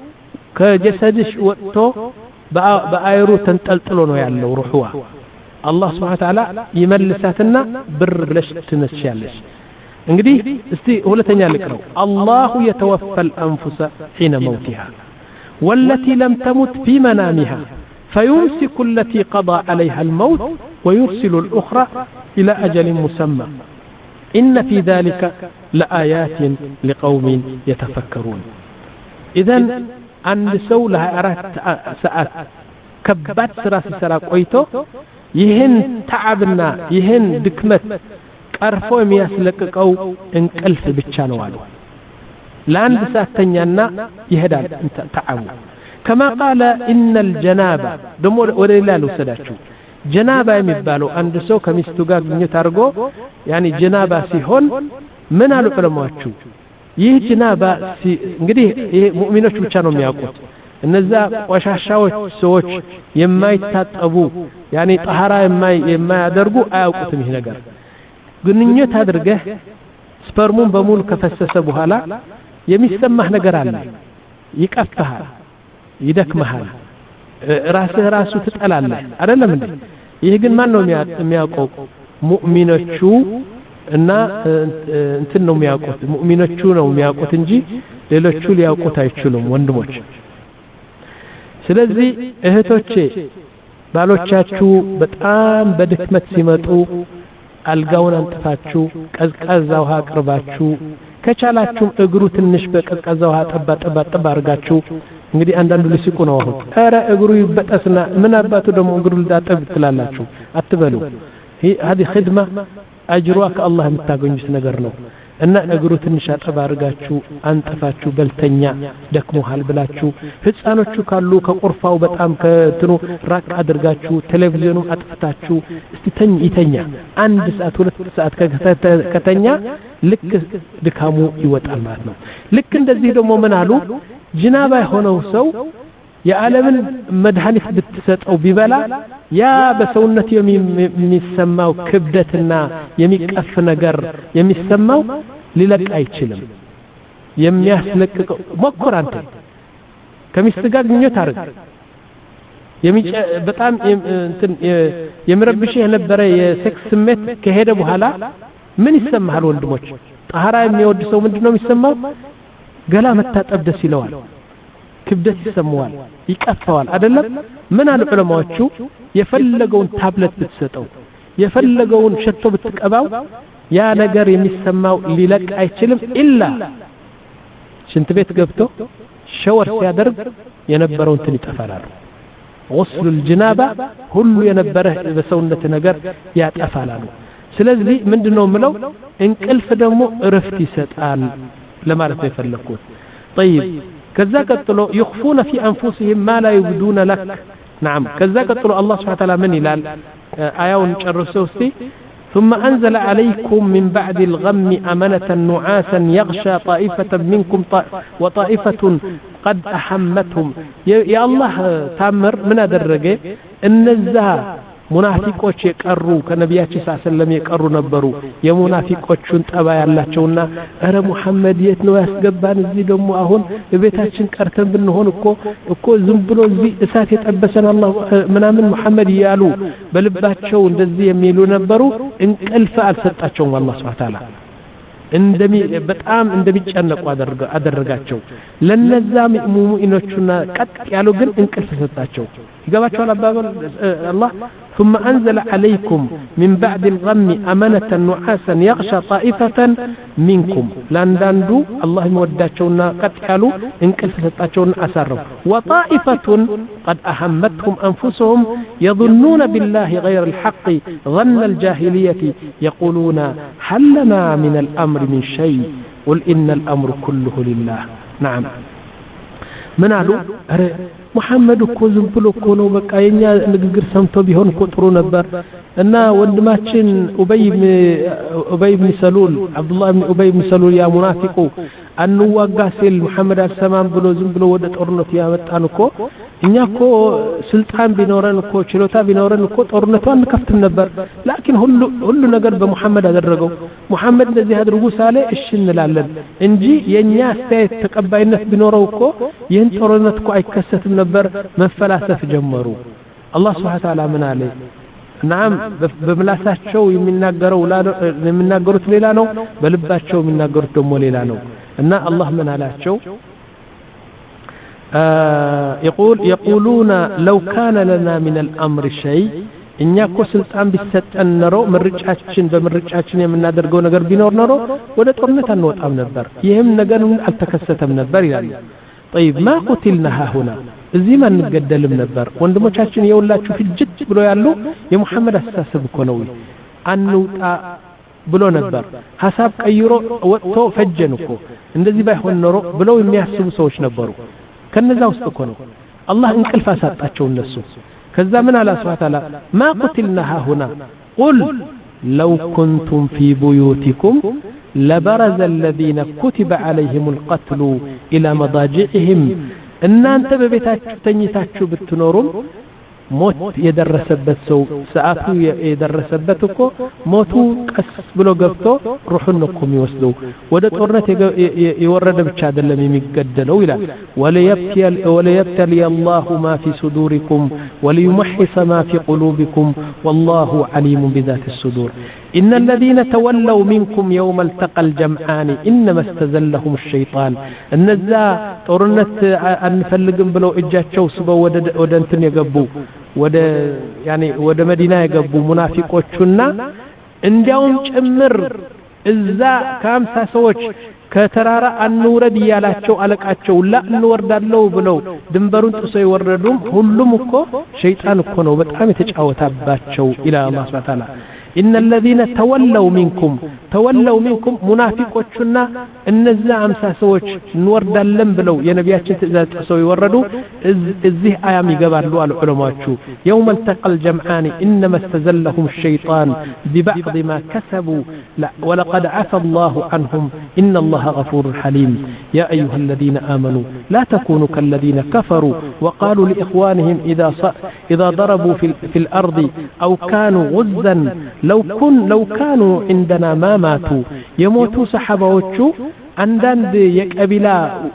ከጀሰድሽ ወጥቶ በአይሩ ተንጠልጥሎ ነው ያለው ሩህዋ አላህ Subhanahu Wa Ta'ala ይመልሳትና ብር ብለሽ ትነስሻለሽ እንግዲህ እስቲ ሁለተኛ ልቅረው አላሁ يتوفى الانفس حين موتها والتي لم تمت في منامها فيمسك التي قضى عليها الموت ويرسل الأخرى إلى أجل مسمى إن في ذلك لآيات لقوم يتفكرون إذن عند سولها أرات ساعات كبات سراس سراك أيتو يهن تعبنا يهن دكمت ቀርፎ የሚያስለቅቀው እንቅልፍ ብቻ ነው አሉ ለአንድ ሰዓት ተኛና ይሄዳል ተዓቡ كما قال ان الجنابه ደሞ ወደ ሌላ ልወሰዳችሁ ጀናባ የሚባለው አንድ ሰው ከሚስቱ ጋር ግንኙነት አድርጎ ያኒ ጀናባ ሲሆን ምን አሉ ዑለማዎቹ ይህ ጀናባ እንግዲህ ይሄ ሙእሚኖች ብቻ ነው የሚያውቁት እነዛ ቆሻሻዎች ሰዎች የማይታጠቡ ያኒ ጣሃራ የማያደርጉ አያውቁትም ይሄ ነገር ግንኙነት አድርገህ ስፐርሙን በሙሉ ከፈሰሰ በኋላ የሚሰማህ ነገር አለ ይቀፍታል ይደክመሃል ራስህ ራሱ ትጠላለህ አይደለም እንዴ ይሄ ግን ማን ነው የሚያውቀው ሙእሚኖቹ እና እንትን ነው የሚያውቁት ሙእሚኖቹ ነው የሚያውቁት እንጂ ሌሎቹ ሊያውቁት አይችሉም ወንድሞች ስለዚህ እህቶቼ ባሎቻችሁ በጣም በድክመት ሲመጡ አልጋውን አንጥፋችሁ ቀዝቃዛ ውሃ አቅርባችሁ ከቻላችሁ እግሩ ትንሽ በቀዝቃዛ ውሃ ጠባ ጠባ ጠባ አርጋችሁ እንግዲህ አንዳንዱ ሊስቁ ነው አሁን ኧረ እግሩ ይበጠስና ምን አባቱ ደግሞ እግሩ ልዳጠብ ትላላችሁ አትበሉ هذه خدمه اجرها كالله የምታገኙት ነገር ነው እና እግሩ ትንሽ አጠባ አርጋችሁ አንጥፋችሁ በልተኛ ደክሞሃል ብላችሁ ህፃኖቹ ካሉ ከቁርፋው በጣም ከትኑ ራቅ አድርጋችሁ ቴሌቪዥኑ አጥፍታችሁ እስቲ ተኝ ይተኛ አንድ ሰዓት ሁለት ሰዓት ከተኛ ልክ ድካሙ ይወጣል ማለት ነው ልክ እንደዚህ ደግሞ ምን አሉ ጅናባ የሆነው ሰው የዓለምን መድኃኒት ብትሰጠው ቢበላ ያ በሰውነት የሚሰማው ክብደትና የሚቀፍ ነገር የሚሰማው ሊለቅ አይችልም የሚያስለቅቀው ሞክር አንተ ከሚስጥጋር ግንኙነት አድርግ የሚጨ በጣም እንትን የምረብሽ የነበረ የሴክስ ስሜት ከሄደ በኋላ ምን ይሰማሃል ወንድሞች ጣሃራ የሚወድ ሰው ምንድነው የሚሰማው ገላ መታጠብ ደስ ይለዋል ክብደት ይሰማዋል ይቀፋዋል አይደለም ምን አሉ ዑለማዎቹ የፈለገውን ታብሌት ብትሰጠው የፈለገውን ሸቶ ብትቀባው ያ ነገር የሚሰማው ሊለቅ አይችልም ኢላ ሽንት ቤት ገብቶ ሸወር ሲያደርግ የነበረው እንትን ይጠፋላል غسل الجنابه ሁሉ የነበረ በሰውነት ነገር ያጠፋላል ስለዚህ ምንድነው ምለው እንቅልፍ ደግሞ እረፍት ይሰጣል ለማለት ነው የፈለኩት طيب كذا قتلوا يخفون في انفسهم ما لا يبدون لك نعم كذا قتلوا الله سبحانه وتعالى من يلال آيون ጨርሰው እስቲ ثم أنزل عليكم من بعد الغم أمنة نعاسا يغشى طائفة منكم وطائفة قد أحمتهم يا الله تامر من أدرجه النزها ሙናፊቆች የቀሩ ከነቢያችን ሰለላሁ የቀሩ ነበሩ የሙናፊቆቹን ጠባ ያላቸውና አረ ሙሐመድ የት ነው ያስገባን እዚህ ደግሞ አሁን በቤታችን ቀርተን ብንሆን እኮ እኮ ዝም ብሎ እዚህ እሳት የጠበሰን አላህ ምናምን ሙሐመድ ያሉ በልባቸው እንደዚህ የሚሉ ነበሩ እንቅልፍ አልሰጣቸውም አላህ Subhanahu Ta'ala እንደሚ በጣም እንደሚጨነቁ አደረጋቸው ለነዛ ሙእሚኖቹና ቀጥ ያሉ ግን እንቅልፍ ሰጣቸው ይገባቸዋል አባባል አላህ ثم أنزل عليكم من بعد الغم أمنة نعاسا يغشى طائفة منكم لانداندو الله موداتشونا قد قالوا انكلف ستاتشونا أسروا وطائفة قد أهمتهم أنفسهم يظنون بالله غير الحق ظن الجاهلية يقولون هل لنا من الأمر من شيء قل إن الأمر كله لله نعم من قالوا محمد እኮ ዝም ብሎ እኮ ነው በቃ የኛ ንግግር ሰምቶ ቢሆን እኮ ጥሩ ነበር እና ወንድማችን ኡበይ ኢብኑ ኡበይ ኢብኑ ሰሉል አብዱላህ ኢብኑ ኡበይ ኢብኑ ሰሉል ያ ሙናፊቁ አንዋጋ ሲል መሐመድ አልሰማም ብሎ ዝም ብሎ ወደ ጦርነት ያመጣን እኮ እኛ እኮ ስልጣን ቢኖረን እኮ ችሎታ ቢኖረን እኮ ጦርነቱን አንከፍትም ነበር ላኪን ሁሉ ሁሉ ነገር በመሐመድ አደረገው መሐመድ እንደዚህ አድርጉ ሳለ እሺ እንላለን እንጂ የኛ አስተያየት ተቀባይነት ቢኖረው እኮ ይህን ጦርነት እኮ አይከሰትም ነበር መፈላሰፍ ጀመሩ አላህ Subhanahu Ta'ala ምን አለ نعم በምላሳቸው የሚናገረው የሚናገሩት ሌላ ነው በልባቸው የሚናገሩት ደግሞ ሌላ ነው እና አላህ ምን አላቸው يقول يقولون لو كان لنا من الامر شيء እኛ እኮ ስልጣን ቢሰጠን ኖሮ ምርጫችን በምርጫችን የምናደርገው ነገር ቢኖር ኖሮ ወደ ጦርነት አንወጣም ነበር ይሄም ነገር አልተከሰተም ነበር ይላል طيب ما قتلنا هنا እዚህ ማን እንገደልም ነበር ወንድሞቻችን የውላችሁ ፍጅት ብሎ ያሉ የሙሐመድ አስተሳሰብ እኮ ነው አንውጣ ብሎ ነበር ሐሳብ ቀይሮ ወጥቶ ፈጀን እኮ እንደዚህ ባይሆን ኖሮ ብለው የሚያስቡ ሰዎች ነበሩ ከነዛ ውስጥ እኮ ነው አላህ እንቅልፍ አሳጣቸው እነሱ ከዛ ምን አለ Subhanahu Ta'ala ما قتلنا هنا قل لو كنتم في بيوتكم لبرز الذين كتب عليهم القتل إلى مضاجعهم እናንተ በቤታችሁ ተኝታችሁ ብትኖሩም ሞት የደረሰበት ሰው ሰዓቱ የደረሰበት እኮ ሞቱ ቀስ ብሎ ገብቶ ሩህን እኮ የሚወስደው ወደ ጦርነት የወረደ ብቻ አይደለም የሚገደለው ይላል ወለየብቲል ወለየብተል الله ما في صدوركم وليمحص ما في قلوبكم والله عليم بذات الصدور إن الذين تولوا منكم يوم التقى الجمعان إنما استزلهم الشيطان النزا ጦርነት አንፈልግም ብለው እጃቸው ስበው ወደ ወደ እንትን የገቡ ወደ ያኔ ወደ መዲና የገቡ ሙናፊቆቹና እንዲያውም ጭምር እዛ ከአምሳ ሰዎች ከተራራ አንውረድ ያላቸው አለቃቸው ላ እንወርዳለው ብለው ድንበሩን ጥሰው ይወረዱም ሁሉም እኮ ሸይጣን እኮ ነው በጣም የተጫወታባቸው ኢላ አላህ Subhanahu Ta'ala إن الذين تولوا منكم تولوا منكم منافقوچنا እነዛ አምሳ ሰዎች እንወርዳለን ብለው የነቢያችን ትእዛዝ ጥሰው ይወረዱ እዚህ አያም ይገባሉ አሉ ዑለማዎቹ يوم التقى الجمعان انما استزلهم الشيطان ببعض ما كسبوا ولقد عفى الله عنهم ان الله غفور حليم يا ايها الذين امنوا لا تكونوا كالذين كفروا وقالوا لاخوانهم اذا اذا ضربوا في, في الارض او كانوا غزا لو كن لو كانوا عندنا ما ماتوا يموتوا صحابዎቹ አንዳንድ የቀቢላ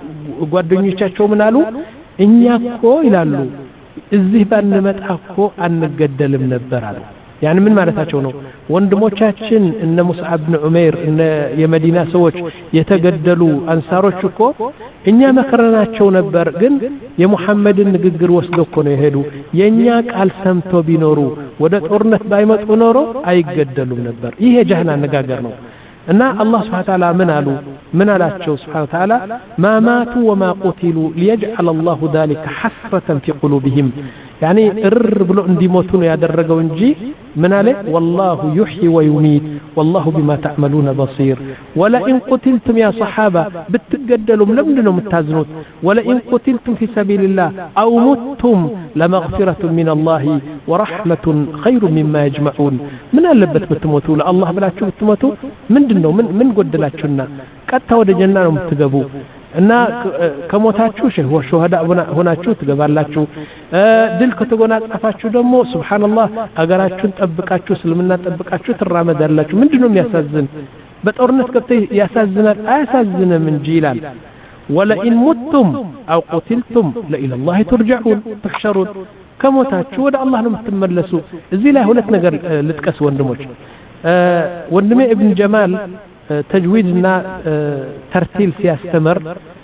ጓደኞቻቸው ምን አሉ እኛ እኮ ይላሉ እዚህ ባንመጣ እኮ አንገደልም ነበር አሉ يعني من ማለታቸው ነው ወንድሞቻችን እነ ሙስዓብ ኢብኑ ዑመይር እነ የመዲና ሰዎች የተገደሉ አንሳሮች እኮ እኛ መከረናቸው ነበር ግን የሙሐመድን ንግግር ወስደው እኮ ነው የሄዱ የኛ ቃል ሰምቶ ቢኖሩ ወደ ጦርነት ባይመጡ ኖሮ አይገደሉም ነበር ይሄ ጀህና አነጋገር ነው እና አላህ Subhanahu Ta'ala ምን አሉ ምን አላቸው Subhanahu Ta'ala ما ماتوا وما قتلوا ليجعل الله ذلك حسرة في قلوبهم يعني እርር ብሎ እንዲሞቱ ነው ያደረገው እንጂ ምን አለ والله يحيي ويميت والله بما تعملون بصير ولا ان قتلتم يا صحابه بتجدلوا لمن ነው የምታዝኑት ولا ان قتلتم في سبيل الله او متم لمغفرة من الله ورحمة خير مما يجمعون من አለበት ብትሞቱ ለአላህ ብላችሁ ብትሞቱ ምንድነው ምን ምን ጎደላችሁና ቀጥታ ወደ ጀና ነው የምትገቡ እና ከሞታችሁ ሸሆዳ ሆናችሁ ትገባላችሁ ድል ከተጎናጸፋችሁ ደግሞ ሱብሃንአላህ አገራችሁን ጠብቃችሁ እስልምና ጠብቃችሁ ትራመዳላችሁ ምንድነው የሚያሳዝን በጦርነት ገብተው ያሳዝናል አያሳዝንም እንጂ ይላል ወለኢን ሙቱም አው ቁትልቱም ለኢላ الله ترجعون تحشرون ከሞታችሁ ወደ አላህ ነው የምትመለሱ እዚህ ላይ ሁለት ነገር ልጥቀስ ወንድሞች ወንድሜ ኢብኑ ጀማል ተጅዊድና ተርቲል ሲያስተምር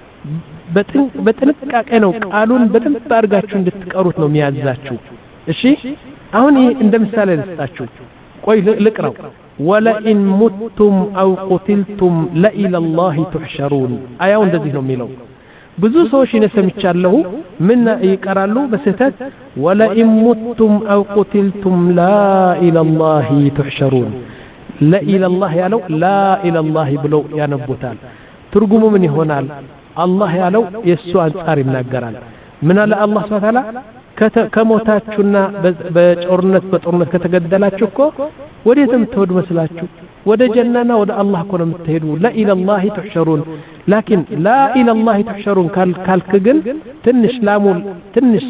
በጥንቃቄ ነው ቃሉን በደንብ አድርጋችሁ እንድትቀሩት ነው የሚያዛችሁ እሺ አሁን እንደ ምሳሌ ልስጣችሁ ቆይ ልቅራው ወለኢን ሙቱም አው ቁትልቱም ለኢላ الله تحشرون አያው እንደዚህ ነው የሚለው ብዙ ሰዎች እነሰምቻለሁ ምን ይቀራሉ በስህተት ወለኢን ሙቱም አው ቁትልቱም ላ ኢላ الله تحشرون لا إلى الله ያለው لا إلى الله ብለው ያነቡታል ትርጉሙ ምን ይሆናል አላህ ያለው የሱ አንጻር ይናገራል ምን አለ አላህ Subhanahu Ta'ala ከሞታችሁና በጦርነት በጦርነት ከተገደላችሁ እኮ ወዴትም ትወዱ መስላችሁ ወደ ጀናና ወደ አላህ እኮ ነው የምትሄዱ لا إلى الله تحشرون لكن لا إلى الله تحشرون ካልክ ግን ትንሽ ላሙል ትንሽ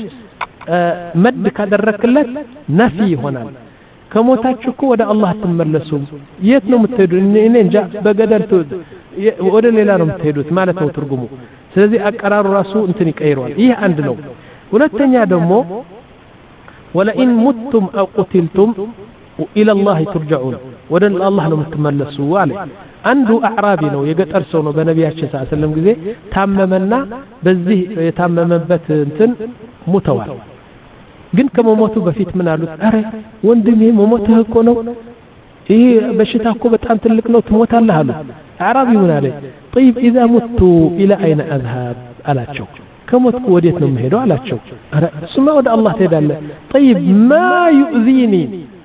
መድ ካደረክለት ነፊ ይሆናል ከሞታችሁ እኮ ወደ አላህ ተመለሱም የት ነው የምትሄዱ እኔ እንጃ በገደል ወደ ሌላ ነው የምትሄዱት ማለት ነው ትርጉሙ ስለዚህ አቀራሩ ራሱ እንትን ይቀይሯል ይሄ አንድ ነው ሁለተኛ ደግሞ ወለኢን ሙቱም አው ቁትልቱም ኢላ الله ترجعون ወደ አላህ ነው የምትመለሱ አለ አንዱ አዕራቢ ነው የገጠር ሰው ነው በነቢያችን ሰለላሁ ዐለይሂ ወሰለም ጊዜ ታመመና በዚህ የታመመበት እንትን ሙተዋል ግን ከመሞቱ በፊት ምን አሉት አረ ወንድሜ መሞትህ እኮ ነው ይሄ በሽታ እኮ በጣም ትልቅ ነው ትሞታለህ አሉ አራቢ ምን አለ طيب اذا مت الى اين اذهب አላቸው ከሞትኩ ወዴት ነው የምሄደው አላቸው አረ ስማ ወደ አላህ ትሄዳለህ طيب ما يؤذيني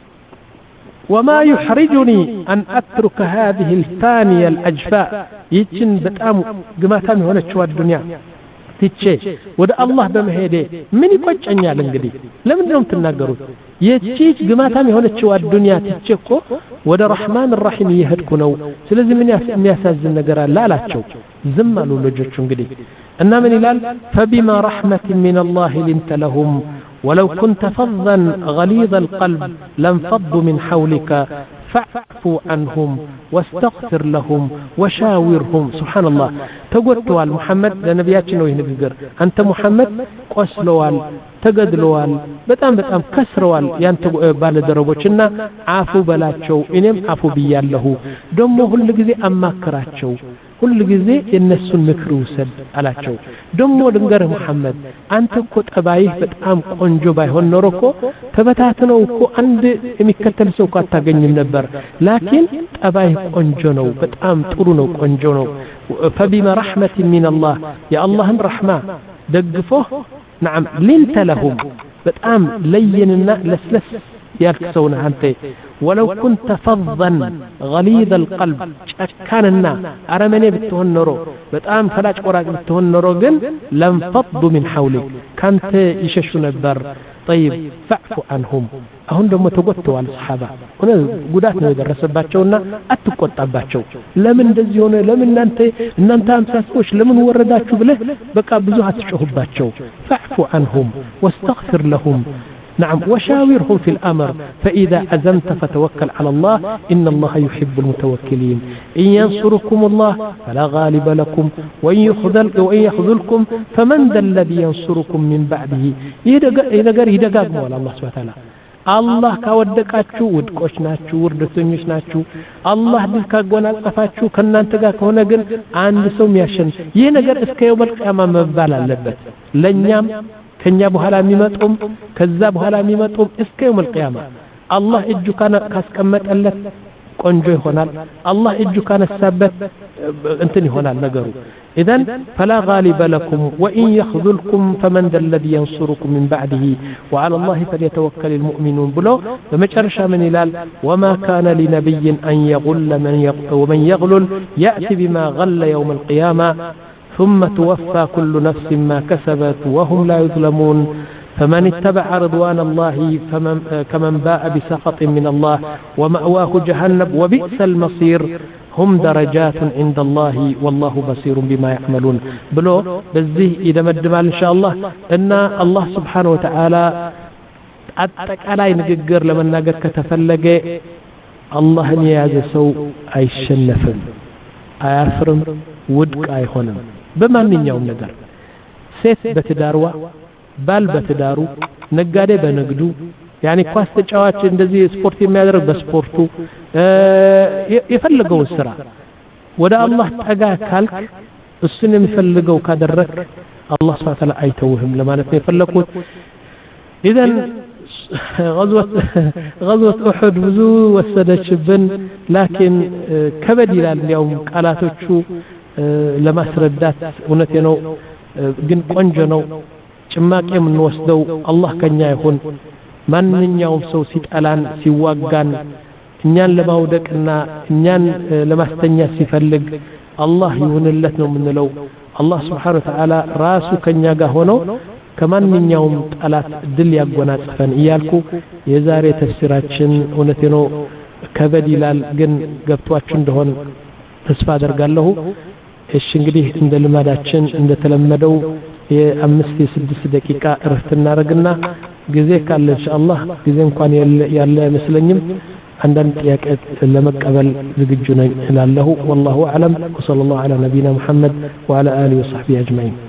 وما يحرجني ان اترك هذه الثانيه الاجفاء ይችን በጣም ግማታም የሆነችው አዱንያ ትቼ ወደ አላህ በመሄዴ ምን ይቆጨኛል እንግዲህ ለምን ነው የምትናገሩት የቺች ግማታም የሆነችው አዱንያ ትቼ እኮ ወደ ረህማን الرحيم ይሄድኩ ነው ስለዚህ ምን የሚያሳዝን ነገር አለ አላቸው ዝም አሉ ልጆቹ እንግዲህ እና ምን ይላል فبما رحمة من الله لنت لهم ولو كنت فظا غليظ القلب لانفضوا من حولك فاعفوا عنهم واستغفر لهم وشاورهم سبحان الله تقولوا محمد لنبياتنا وينقر أنت محمد قسلوال تقدلوال بتام بتام كسروال يانت بالدربوچنا عفو بلاتشو إنهم عفو بيان له دمو كل جزء أماكراتشو كل جزء النسون مكروسد علاتشو دمو دنقر محمد أنت كنت أبايه بتام قنجو بايهون نوركو تبتاتنو كو عند مكتل سوكات تاقني منبر لكن أبايه قنجونو بتام تورونو قنجونو فبما رحمة من الله يا الله رحمة دقفوه نعم لنت لهم بتام ليننا لسلس يالكسون أنت ولو كنت فظا غليظ القلب كاننا أرمني بتهن نرو بتام فلاج قراج بتهن نرو جن لم فضوا من حولك كانت يششوا نبر طيب فاعفوا عنهم አሁን ደግሞ ተቆጥተዋል ሱሐባ ሆነ ጉዳት ነው የደረሰባቸውና አትቆጣባቸው ለምን እንደዚህ ሆነ ለምን እናንተ እናንተ አምሳ ሰዎች ለምን ወረዳችሁ ብለህ በቃ ብዙ አትጮህባቸው فاعفوا عنهم واستغفر لهم نعم وشاورهم في الأمر فإذا عزمت فتوكل على الله إن الله يحب المتوكلين إن ينصركم الله فلا غالب لكم وإن يخذلكم فمن ذا الذي ينصركم من بعده يدقر يدقر مولا الله سبحانه وتعالى አላህ ካወደቃችሁ ውድቆች ናችሁ ውርደተኞች ናችሁ አላህ ድል ካጎናጸፋችሁ ከናንተ ጋር ከሆነ ግን አንድ ሰው የሚያሸንፍ ይህ ነገር እስከ የውመል ቂያማ መባል አለበት ለኛም ከኛ በኋላ የሚመጡም ከዛ በኋላ የሚመጡም እስከ የውመል ቂያማ አላህ እጁ ካስቀመጠለት ቆንጆ ይሆናል አላህ እጁ ካነሳበት እንትን ይሆናል ነገሩ اذا فلا غالب لكم وان يخذلكم فمن ذا الذي ينصركم من بعده وعلى الله فليتوكل المؤمنون بلو بمጨረሻ من ይላል وما كان لنبي ان يغل من يغل ومن يغلل ياتي بما غل يوم القيامه ثم توفى كل نفس ما كسبت وهم لا يظلمون فمن اتبع رضوان الله فمن كمن باء بسخط من الله ومأواه جهنم وبئس المصير هم درجات عند الله والله بصير بما يعملون بلو بزيه إذا مدمال إن شاء الله إن الله سبحانه وتعالى أتكالي نقر لمن نقر كتفلق الله نياز سو أي الشنفن أي أفرم ودك أي خنم بما من يوم نقر سيف بتداروا ባል በትዳሩ ነጋዴ በንግዱ ያኒ ኳስ ተጫዋች እንደዚህ ስፖርት የሚያደርግ በስፖርቱ የፈለገው ስራ ወደ አላህ ጠጋ ካልክ እሱን የሚፈልገው ካደረክ አላህ Subhanahu Ta'ala አይተውህም ለማለት ነው የፈለኩት اذا غزوه غزوه احد ብዙ ወሰደችብን لكن ከበድ ይላል ያው ቃላቶቹ ለማስረዳት እውነቴ ነው ግን ቆንጆ ነው ጭማቂ የምንወስደው አላህ ከኛ ይሁን ማንኛውም ሰው ሲጣላን ሲዋጋን እኛን ለማውደቅና እኛን ለማስተኛት ሲፈልግ አላህ ይሁንለት ነው የምንለው አላህ Subhanahu Wa Ta'ala ራሱ ከኛ ጋር ሆኖ ከማንኛውም ጠላት ድል ያጎናጽፈን እያልኩ የዛሬ ተፍሲራችን እውነቴ ነው ከበድ ይላል ግን ገብቷችሁ እንደሆነ ተስፋ አደርጋለሁ እሺ እንግዲህ እንደ ልማዳችን እንደተለመደው የአምስት የስድስት ደቂቃ እረፍት እናደርግና ጊዜ ካለ ኢንሻአላህ ጊዜ እንኳን ያለ መስለኝም አንዳንድ ጥያቄ ለመቀበል ዝግጁ ነኝ እላለሁ والله اعلم وصلى الله على نبينا محمد وعلى اله وصحبه اجمعين